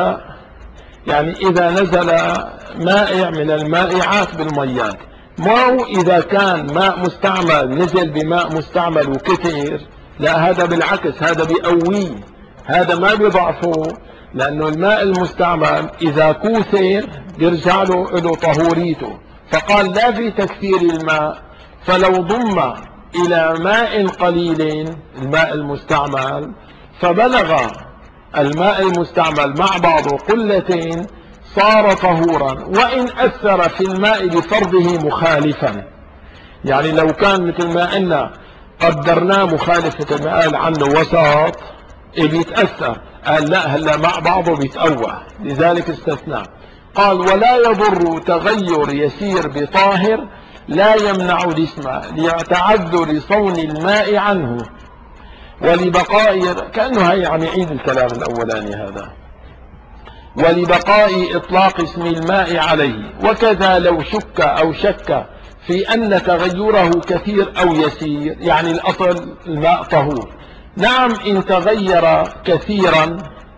Speaker 1: إذا نزل مائع من المائعات بالميات، ما هو إذا كان ماء مستعمل نزل بماء مستعمل وكثير، لا هذا بالعكس، هذا بيقويه، هذا ما بيضعفه، لأنه الماء المستعمل إذا كوثر بيرجع له طهوريته. فقال لا في تكثير الماء، فلو ضم إلى ماء قليل الماء المستعمل فبلغ الماء المستعمل مع بعضه قلتين صار طهورا، وإن أثر في الماء بفرضه مخالفا. يعني لو كان مثل ما قلنا قدرناه مخالفة ما قال عنه وسط بيتأثر، قال لا هلا مع بعضه بيتقوى، لذلك استثنى. قال ولا يضر تغير يسير بطاهر لا يمنع الاسم لتعذر صون الماء عنه ولبقاء، كأنه هي عم يعيد الكلام الأولاني هذا، ولبقاء إطلاق اسم الماء عليه. وكذا لو شك أو شك في أن تغيره كثير أو يسير، يعني الأصل الماء طهور، نعم إن تغير كثيرا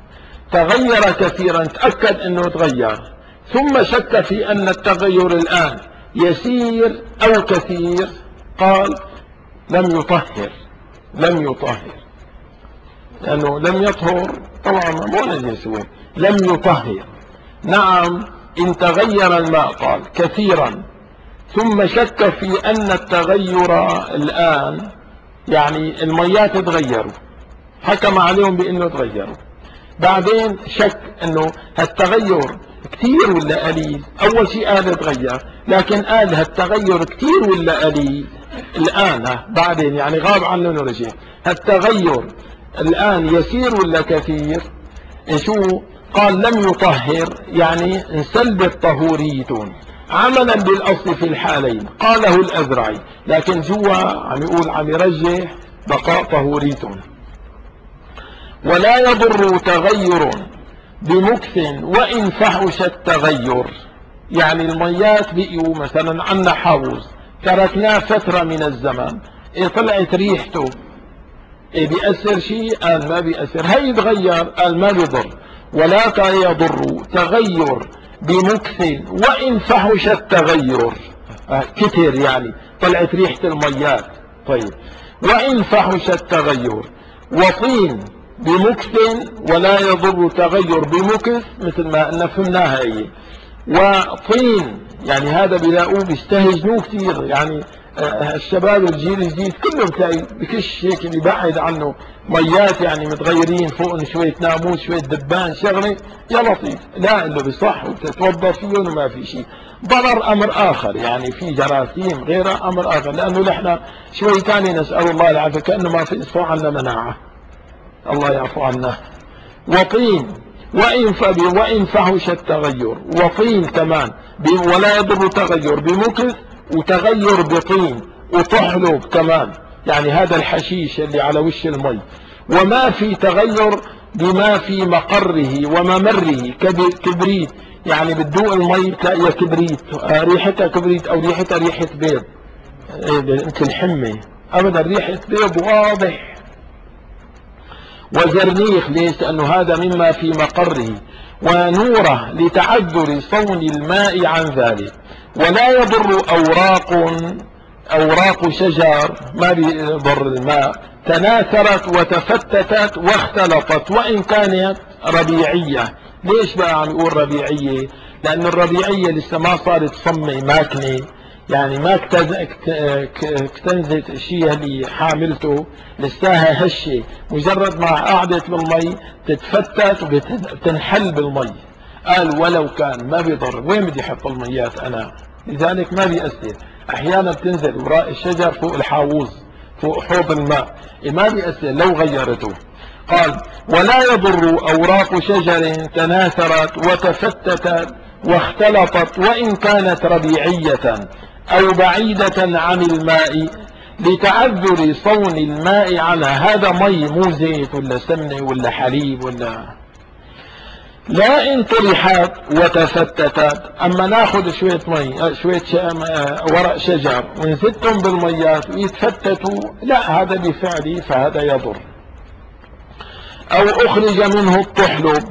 Speaker 1: تأكد أنه تغير، ثم شك في أن التغير الآن يسير أو كثير، قال لم يطهر لأنه لم يطهر طبعا مو نجس، لم يطهر. نعم إن تغير الماء قال كثيرا ثم شك في أن التغير الآن يعني الميات تغيروا، حكم عليهم بأنه تغيروا. بعدين شك أنه هالتغير كتير ولا قليل. أول شيء قال تغير، لكن قال هالتغير كتير ولا قليل الآن. بعدين يعني غاب عنه ورجع. هالتغير الآن يسير ولا كثير؟ شو قال؟ لم يطهر، يعني انسلبت طهوريتون عملا بالأصل في الحالين. قاله الأزرعي، لكن جوا عم يقول عم يرجح بقاء طهوريتون. ولا يضر تغير بمكث وإن فحش التغير. يعني الميات بقيوا مثلا عنا حوض تركناه فترة من الزمن، طلعت ريحته، بيأثر شيء؟ قال ما بيأثر. هي يتغير؟ قال ما بيضر. ولا يضر تغير بمكث وإن فحش التغير. كتر يعني طلعت ريحة الميات. طيب وإن فحش التغير. وطين بمكث ولا يضر تغير بمكث، مثل ما فهمناها هي. وطين يعني هذا بيلاقوه بيستهجنوه كثير، يعني الشباب الجيل الجديد كله بتلاقي بكش هيك بيبعد عنه ميات يعني متغيرين، فوقهم شويه ناموس شويه دبان شغله، يا لطيف. لا انه بصح وتتوضا فيهم وما في شيء. ضرر امر اخر، يعني في جراثيم غيرها امر اخر، لانه نحن شوي ثاني نسال الله العافيه كانه ما في اصبع عنا مناعه، الله يعفو عنا. وطين وإن فحش التغير. وطين كمان ولا يضر تغير بمكث وتغير بطين وتحلب كمان، يعني هذا الحشيش اللي على وش المي. وما في تغير بما في مقره وممره كبريت، يعني بتدوق المي تلاقيها كبريت، ريحتها كبريت او ريحتها ريحة بيض مثل الحمة، ابدا ريحة بيض واضح. وزرنيخ ليش؟ لأنه هذا مما في مقره. ونوره لتعذر صون الماء عن ذلك. ولا يضر أوراق شجر، ما بيضر الماء، تناثرت وتفتتت واختلطت وإن كانت ربيعية. ليش بقى عم يقول ربيعية؟ لأن الربيعية لسه ما صارت صمة ماكنة، يعني ما اكتنزت الشيء اللي حاملته، لساها هشة، مجرد ما قعدت بالمي تتفتت وبتنحل بالمي. قال ولو كان ما بيضر، وين بدي احط الميات انا؟ لذلك ما بيأثر. احيانا بتنزل وراء الشجر فوق الحاوز فوق حوض الماء، ما بيأثر لو غيرته. قال ولا يضر أوراق شجر تناثرت وتفتتت واختلطت وإن كانت ربيعية أو بعيدة عن الماء لتعذر صون الماء عنها. هذا مي مو زيت ولا سمنة ولا حليب ولا. لا إن طرحت وتفتتت، أما ناخذ شوية مي شوية ورق شجر ونزتهم بالميات ويتفتتوا، لا هذا بفعلي فهذا يضر. أو أخرج منه الطحلب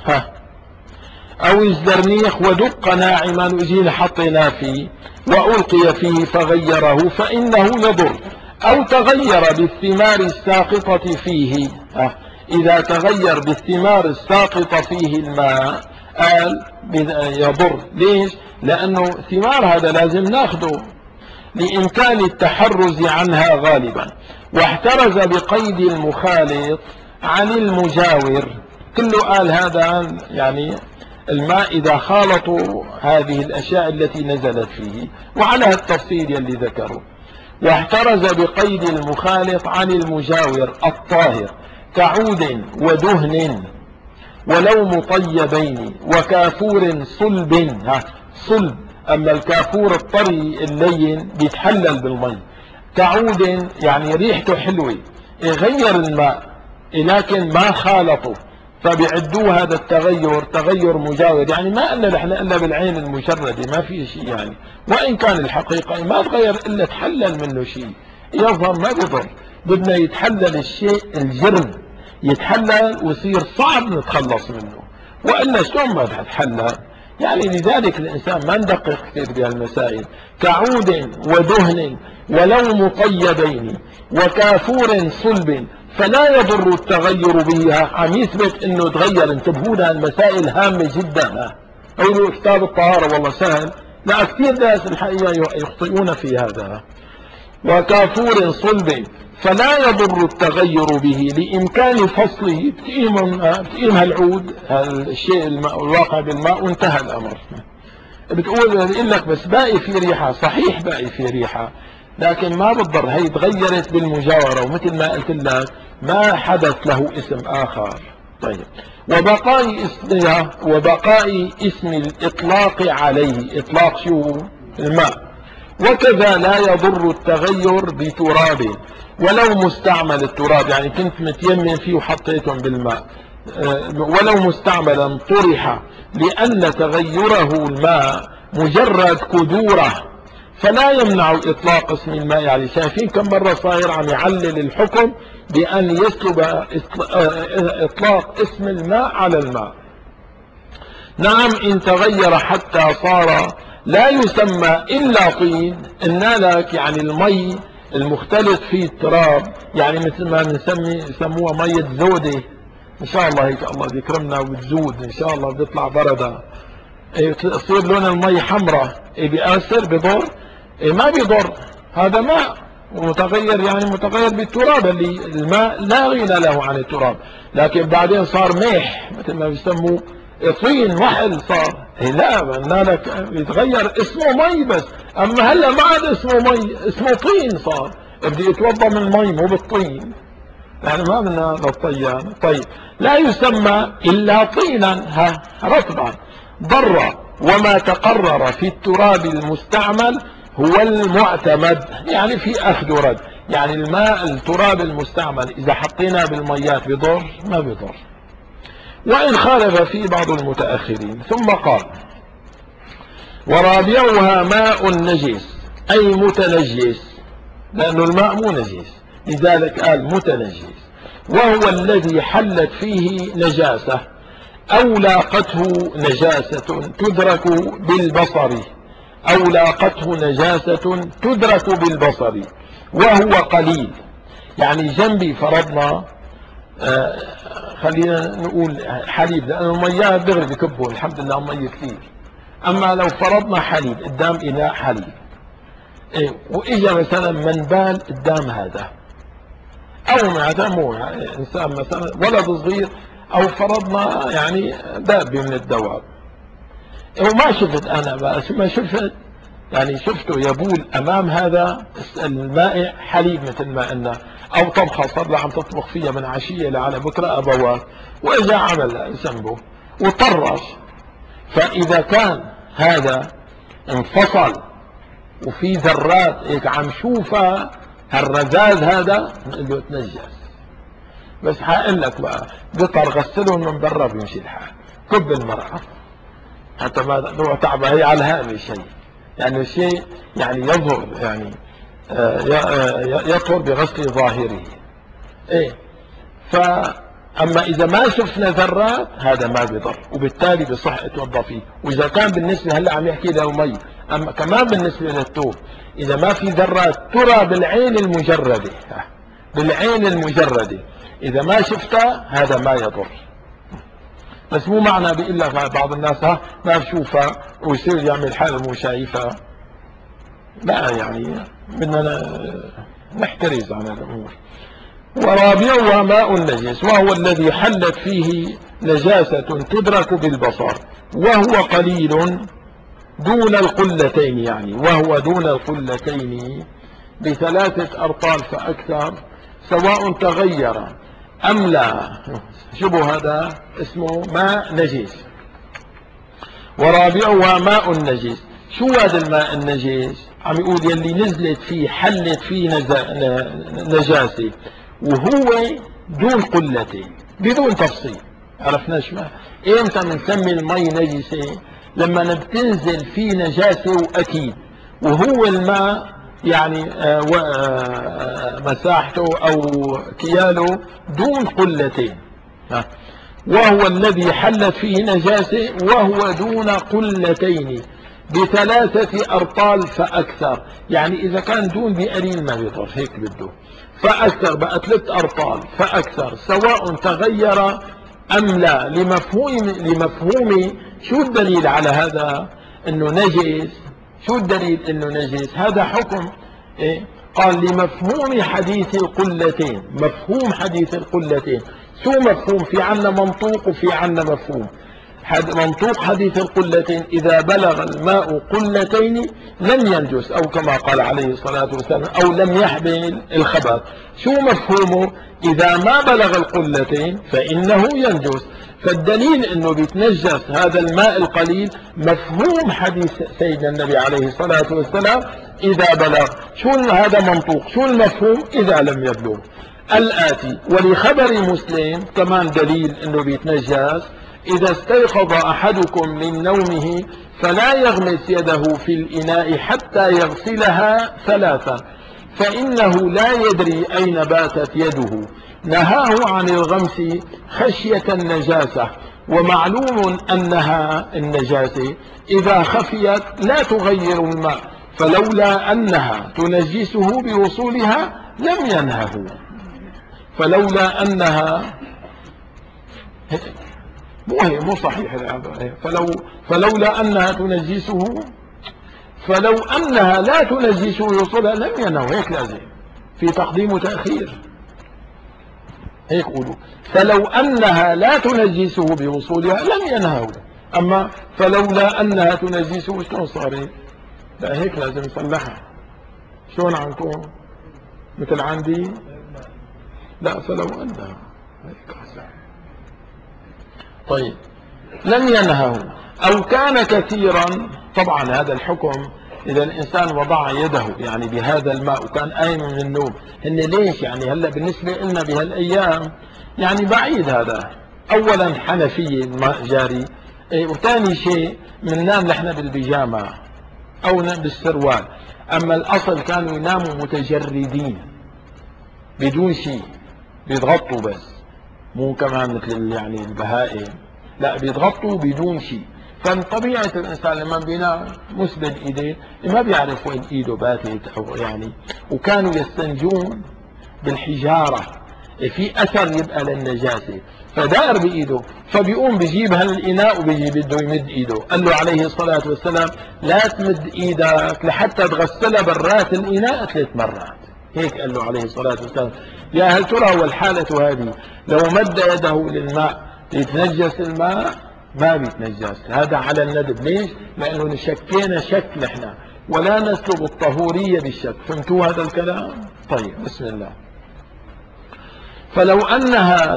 Speaker 1: أو الزرنيخ ودق ناعما وجينا حطينا فيه وألقي فيه فغيره فإنه يضر. أو تغير بالثمار الساقطة فيه، إذا تغير بالثمار الساقطة فيه الماء قال يضر. ليش؟ لأنه ثمار هذا لازم ناخده لإمكان التحرز عنها غالبا. واحترز بقيد المخالط عن المجاور. كله قال هذا يعني الماء إذا خالطوا هذه الأشياء التي نزلت فيه، وعلى التفصيل اللي ذكره. واحترز بقيد المخالط عن المجاور الطاهر كعود ودهن ولو مطيبين وكافور صلب. صلب، أما الكافور الطري اللين بيتحلل بالمي. كعود يعني ريحته حلوة، غير الماء لكن ما خالطه، فبيعدوه هذا التغير تغير مجاور. يعني ما قلنا نحن الا بالعين المجردة ما في شيء، يعني وان كان الحقيقة ما تغير الا تحلل منه شيء يظهر ما بضر. بدنا يتحلل الشيء الجرم يتحلل ويصير صعب نتخلص منه، والا شلون ما تتحلل؟ يعني لذلك الانسان ما ندقق كثير بهالمسائل. كعود ودهن ولو مطيبين وكافور صلب فلا يضر التغير بها. عم يثبت انه تغير. انتبهوا لها، المسائل هامة جدا. قولوا كتاب الطهارة والله سهل، لا كثير ناس الحقيقة يخطئون في هذا. وكافور صلب فلا يضر التغير به لإمكان فصله. بتقيم هالعود الشيء الواقع بالماء وانتهى الأمر. بتقول لك بس باقي في ريحة، صحيح باقي في ريحة، لكن ما بتضر، هي تغيرت بالمجاورة، ومثل ما قلت لك ما حدث له اسم آخر. طيب، وبقاء اسم الإطلاق عليه، إطلاق شو؟ الماء. وكذا لا يضر التغير بتراب ولو مستعمل التراب، يعني كنت متيمم فيه وحطيتهم بالماء، ولو مستعملا طرح، لأن تغيره الماء مجرد كدورة فلا يمنع إطلاق اسم الماء. يعني شايفين كم مرة صاير عم يعلل الحكم بأن يسلب إطلاق اسم الماء على الماء. نعم، إن تغير حتى صار لا يسمى إلا طين. قلنا لك يعني المي المختلط فيه التراب، يعني مثل ما يسموها مية زودة، إن شاء الله هيك الله يكرمنا وبتزود إن شاء الله بتطلع بردة، تصير لون المي حمراء، بيأثر بضر؟ ما بيضر، هذا ماء متغير، يعني متغير بالتراب، اللي الماء لا غنى له عن التراب. لكن بعدين صار ميح مثل ما بيسموه، طين وحل صار، لا قلنا لك يتغير اسمه مي بس، اما هلا ما عاد اسمه مي، اسمه طين صار، بدي يتوضا من المي مو بالطين، يعني ما بدنا للطيان. طيب، لا يسمى الا طينا رطبا ضر، وما تقرر في التراب المستعمل هو المعتمد، يعني في اخذ ورد، يعني الماء التراب المستعمل اذا حطينا بالميات بضر؟ ما بضر، وإن خالف فيه بعض المتأخرين. ثم قال: ورابعها ماء نجس، أي متنجس، لأن الماء مو نجس، لذلك قال متنجس، وهو الذي حلت فيه نجاسة أو لاقته نجاسة تدرك بالبصر، أو لاقته نجاسة تدرك بالبصر وهو قليل. يعني جنبي فرضنا خلينا نقول حليب، لأن المياه دغري بكبوا الحمد لله مية كثير، أما لو فرضنا حليب قدام إناء حليب، وإجا مثلا منبال قدام هذا، أو هذا مو إنسان مثلا ولد صغير، أو فرضنا يعني دابة من الدواب، وما شفت أنا بس ما شفت، يعني شفته يبول أمام هذا المائع حليب مثل ما قلنا، أو طبخة صار له عم تطبخ فيها من عشية لعلى بكرة أبوات، وإجا عمل ذنبه وطرش، فإذا كان هذا انفصل وفي ذرات هيك عم شوفها هالرذاذ هذا، نقول له تنجس. بس حقول لك بقى بطر غسلهم من برا بيمشي الحال، كب المرأة حتى ما نوع تعبها هي على هذا الشيء، يعني الشيء يعني يظهر، يعني يطهر بغسل ظاهره. ايه، فأما إذا ما شفنا ذرات هذا ما بيضر، وبالتالي بصح اتوضا فيه. وإذا كان بالنسبة هلا عم يحكي للمي، أما كمان بالنسبة للثوب إذا ما في ذرات ترى بالعين المجردة، بالعين المجردة إذا ما شفتها هذا ما يضر. بس مو معنى بيقول لك بعض الناس ما بشوفها ويصير يعمل حاله مو شايفها، لا، يعني بدنا نحترز عن الأمور. ورابعها ماء نجس، وهو الذي حلت فيه نجاسة تدرك بالبصر وهو قليل دون القلتين، يعني وهو دون القلتين ب3 أرطال فأكثر، سواء تغير أم لا. شبه هذا اسمه ماء نجس. ورابعها ماء نجس، شو هذا الماء النجس؟ عم يقول يلي نزلت فيه حلت فيه نجاسة وهو دون قلته بدون تفصيل. عرفنا شو امتى بنسمي المي نجسة؟ لما بتنزل فيه نجاسة وأكيد، وهو الماء يعني مساحته أو كياله دون قلتين، وهو الذي حلت فيه نجاسة وهو دون قلتين ب3 أرطال فأكثر. يعني إذا كان دون بقليل ما بيضر، هيك بده فأكثر بقى 3 أرطال فأكثر، سواء تغير أم لا. لمفهوم شو الدليل على هذا انه نجس؟ شو الدليل انه نجس؟ هذا حكم إيه؟ قال لمفهوم حديث القلتين. مفهوم حديث القلتين شو مفهوم؟ في عنا منطوق وفي عنا مفهوم. منطوق حديث القلتين إذا بلغ الماء قلتين لم ينجس، أو كما قال عليه الصلاة والسلام أو لم يحمل الخبث. شو مفهومه؟ إذا ما بلغ القلتين فإنه ينجس. فالدليل أنه بيتنجس هذا الماء القليل مفهوم حديث سيدنا النبي عليه الصلاة والسلام إذا بلغ. شو هذا منطوق؟ شو المفهوم؟ إذا لم يبلغ الآتي. ولخبر مسلم كمان دليل أنه بيتنجس: إذا استيقظ أحدكم من نومه فلا يغمس يده في الإناء حتى يغسلها ثلاثا فإنه لا يدري أين باتت يده. نهاه عن الغمس خشية النجاسة، ومعلوم أنها النجاسة إذا خفيت لا تغير الماء، فلولا أنها تنجسه بوصولها لم ينهه. فلولا أنها مو صحيح العبارة. فلولا أنها تنجسه، فلو أنها لا تنجسه بوصولها لم ينهه. هيك لازم في تقديم وتأخير، هيك قولوا. فلو أنها لا تنجسه بوصولها لم ينهه. أما فلولا أنها تنجسه شلون صار؟ لا هيك لازم نصلحها. شلون عندكم؟ مثل عندي لا فلو أنها هيك. طيب لم ينهه أو كان كثيرا. طبعا هذا الحكم إذا الإنسان وضع يده يعني بهذا الماء وكان قايم من النوم، إن ليش يعني هلا بالنسبة لنا بهالأيام يعني بعيد هذا. أولا حنفية الماء جاري، وثاني شيء بننام نحن بالبيجامة أو بالسروال. أما الأصل كانوا يناموا متجردين بدون شيء، بيتغطوا بس، مو كمان مثل يعني البهائم، لا بيتغطوا بدون شيء. فطبيعة الإنسان لما بينام مسبل إيديه ما بيعرف وين إيده باتت أو يعني. وكانوا يستنجون بالحجارة، في أثر يبقى للنجاسة، فدار بإيده، فبيقوم بيجيب هالإناء وبيجي بده يمد إيده. قال له عليه الصلاة والسلام: لا تمد إيدك لحتى تغسلها برات الإناء 3 مرات. هيك قال له عليه الصلاة والسلام. يا هل ترى والحالة هذه لو مد يده للماء يتنجس الماء؟ ما بيتنجس. هذا على الندب. ليش؟ لأنه شكينا شك نحن، ولا نسلب الطهورية بالشك. فهمتوا هذا الكلام؟ طيب بسم الله. فلو أنها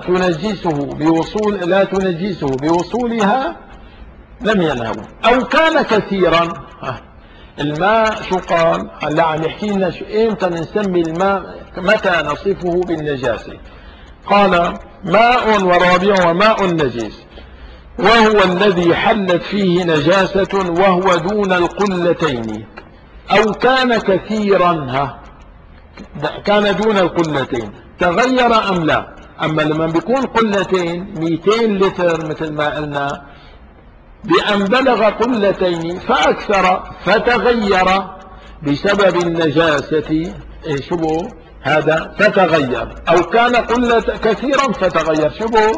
Speaker 1: لا تنجسه بوصولها لم ينهو. أو كان كثيرا. الماء شو قال؟ هلا عم يحكي لنا ايمتى بنسمي الماء، متى نصفه بالنجاسة. قال: ماء ورابع وماء نجس، وهو الذي حلت فيه نجاسة وهو دون القلتين. أو كان كثيرا، كان دون القلتين، تغير أم لا. أما لما بيكون قلتين 200 لتر مثل ما قلنا، بأن بلغ قلتين فأكثر فتغير بسبب النجاسة، شبه هذا فتغير. أو كان قلة كثيرا فتغير، شبه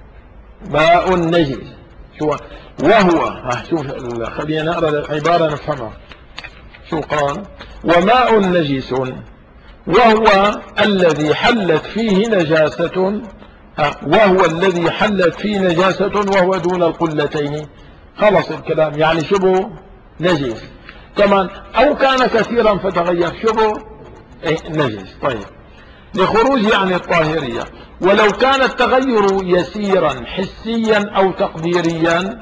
Speaker 1: ماء نجس. وهو شوف خلينا نقرأ العبارة نفهمها. شو قال؟ وماء نجس وهو الذي حلت فيه نجاسة، وهو الذي حلت فيه نجاسة وهو دون القلتين. خلص الكلام، يعني شبه نجس. كمان أو كان كثيرا فتغير، شبه نجس. طيب لخروج عن الطاهرية. ولو كان التغير يسيرا حسيا أو تقديريا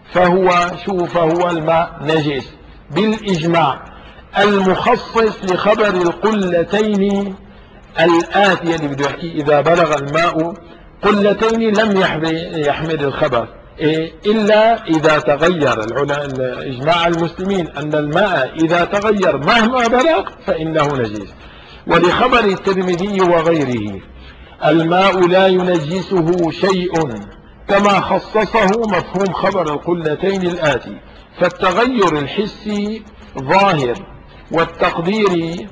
Speaker 1: فهو الماء نجس بالإجماع المخصص لخبر القلتين الآتية اللي بده يحكي: إذا بلغ الماء قلتين لم يحمل الخبر إلا إذا تغير. إجماع المسلمين أن الماء إذا تغير مهما بلغ فإنه نجس. ولخبر الترمذي وغيره: الماء لا ينجسه شيء، كما خصصه مفهوم خبر القلتين الآتي. فالتغير الحسي ظاهر، والتقدير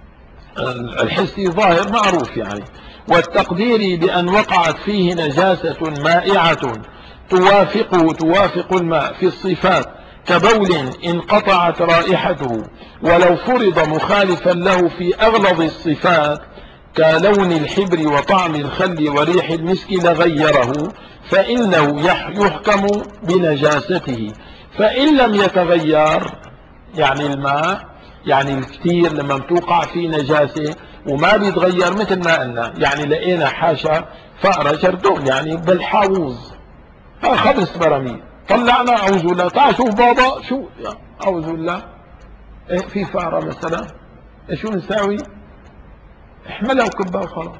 Speaker 1: الحسي ظاهر معروف يعني، والتقدير بأن وقعت فيه نجاسة مائعة توافق الماء في الصفات كبول انقطعت رائحته ولو فرض مخالفا له في أغلظ الصفات كلون الحبر وطعم الخل وريح المسك لغيره، فإنه يحكم بنجاسته. فإن لم يتغير، يعني الماء، يعني الكثير لما بتوقع فيه نجاسة وما بيتغير، مثل ما قلنا يعني لقينا حاشا فأرة جردون يعني بالحاوز 5 براميل، طلعنا أعوذ بالله، تعال شوف بابا شو، أعوذ بالله، في فأرة مثلا، شو نساوي؟ احملها وكبها وخلاص.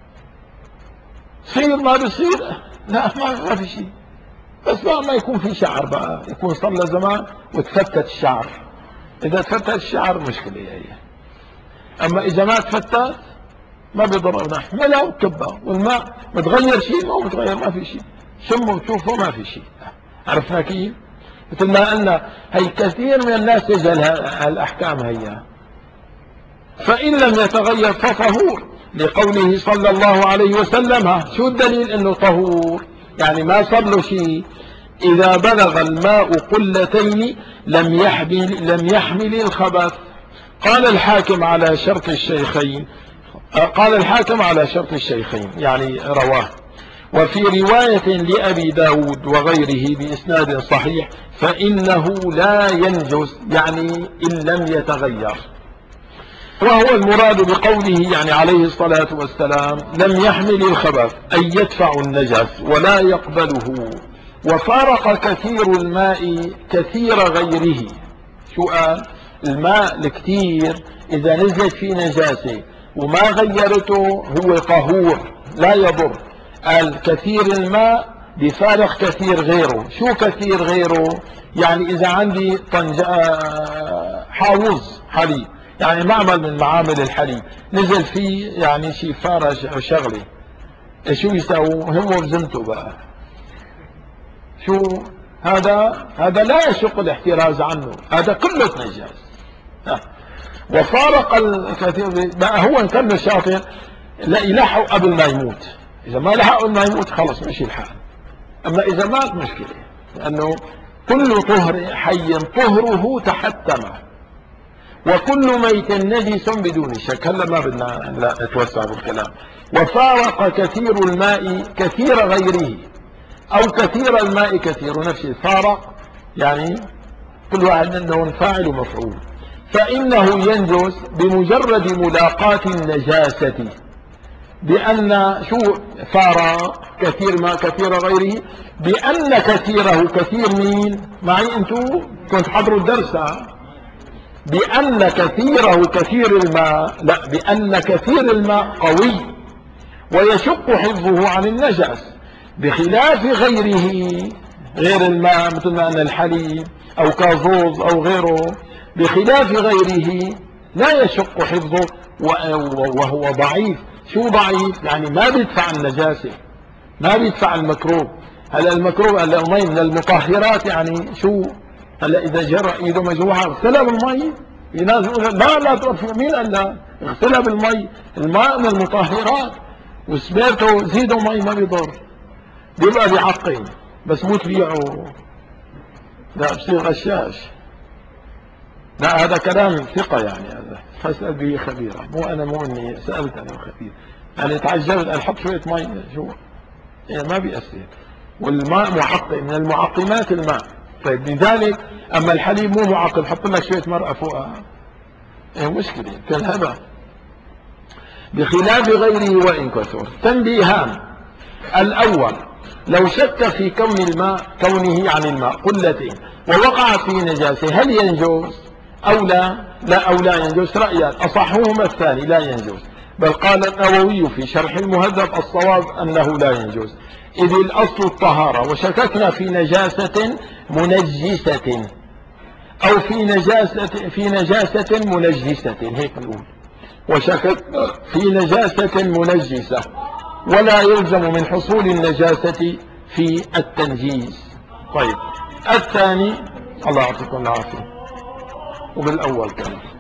Speaker 1: صير ما بصير؟ لا، ما في شيء، بس ما يكون في شعر بقى، يكون صار له زمان وتفتت الشعر. إذا تفتت الشعر مشكلة هي، أما إذا ما تفتت ما بيضر، نحملها وكبها، والماء متغير شيء ما هو متغير، ما في شيء، شمه وشوفه ما في شيء. عرفنا كيف؟ مثل ما قلنا هي كثير من الناس يجهل هالأحكام هي. فإن لم يتغير فطهور، لقوله صلى الله عليه وسلم. شو الدليل انه طهور؟ يعني ما صار له شيء. إذا بلغ الماء قلتين لم يحمل الخبث. قال الحاكم على شرط الشيخين، يعني رواه. وفي رواية لأبي داود وغيره بإسناد صحيح: فإنه لا ينجس، يعني إن لم يتغير. وهو المراد بقوله يعني عليه الصلاة والسلام لم يحمل الخبث، أي يدفع النجس ولا يقبله. وفارق كثير الماء كثير غيره. شو قال؟ الماء الكثير إذا نزلت فيه نجاسة وما غيرته هو طهور لا يضر. قال كثير الماء بفارق كثير غيره. شو كثير غيره؟ يعني إذا عندي حاوز حليب، يعني معمل من معامل الحليب، نزل فيه يعني شي فارة شغلة، شو يساووا هم وبزنته بقى؟ شو هذا لا يشق الاحتراز عنه، هذا كله نجاس. وفارق الكثير بقى، هو ان كان شاطر لا يلحقه قبل ما يموت. اذا ما لحقه قبل ما يموت خلص ماشي الحال. اما اذا مات مشكلة، لانه كل طهر حي طهره تحتم، وكل ميت نجس بدون شك. هلا ما بدنا نتوسع بالكلام. وفارق كثير الماء كثير غيره، او كثير الماء كثير نفسه. فارق يعني كل واحد منهم فاعل ومفعول. فإنه ينجس بمجرد ملاقاة النجاسة، بأن شو فارق كثير ما كثير غيره، بأن كثيره كثير مين معي؟ انتو كنت حضروا الدرس. بأن كثيره كثير الماء، لا، بأن كثير الماء قوي ويشق حفظه عن النجس، بخلاف غيره، غير الماء مثل ما أن الحليب أو كازوز أو غيره، بخلاف غيره لا يشق حفظه وهو ضعيف. شو ضعيف؟ يعني ما بيدفع النجاسة، ما بيدفع المكروب. هلا المكروب، هلا المي من المطهرات، يعني شو؟ هلا إذا جرى إيده مجروحة اغسلها بالمي. في ناس يقول لا تغسل. مين قال لا؟ اغسلها بالمي، الماء من المطهرات، وسبيرته زيدوا مي ما بيضر، بيبقى بيعقم، بس مو تبيعه، لا بصير غشاش. لا، هذا كلام ثقة، يعني هذا فاسأل به خبيرا، مو اني سألت انا خبير. يعني تعجبت ان حط شوية مي، شو يعني ما بيأثر. والماء معقم، من المعقمات الماء. طيب لذلك اما الحليب مو معقم، حط لك شوية مرقة فوقها، مشكلة كالهبة. بخلاف غيره وإن كثر. تنبيهان: الأول: لو شك في كونه عن الماء قلتين ووقعت فيه نجاسة، هل ينجوز أو لا؟ لا، أو لا ينجوز. رأيان، أصحهما الثاني لا ينجوز. بل قال النووي في شرح المهذب: الصواب أنه لا ينجوز، إذ الأصل الطهارة، وشككنا في نجاسة منجسة، أو في نجاسة منجسة، هيك نقول، وشككنا في نجاسة منجسة، ولا يلزم من حصول النجاسة في التنجيس. طيب الثاني، الله يعطيكم العافية، وبالأول كمان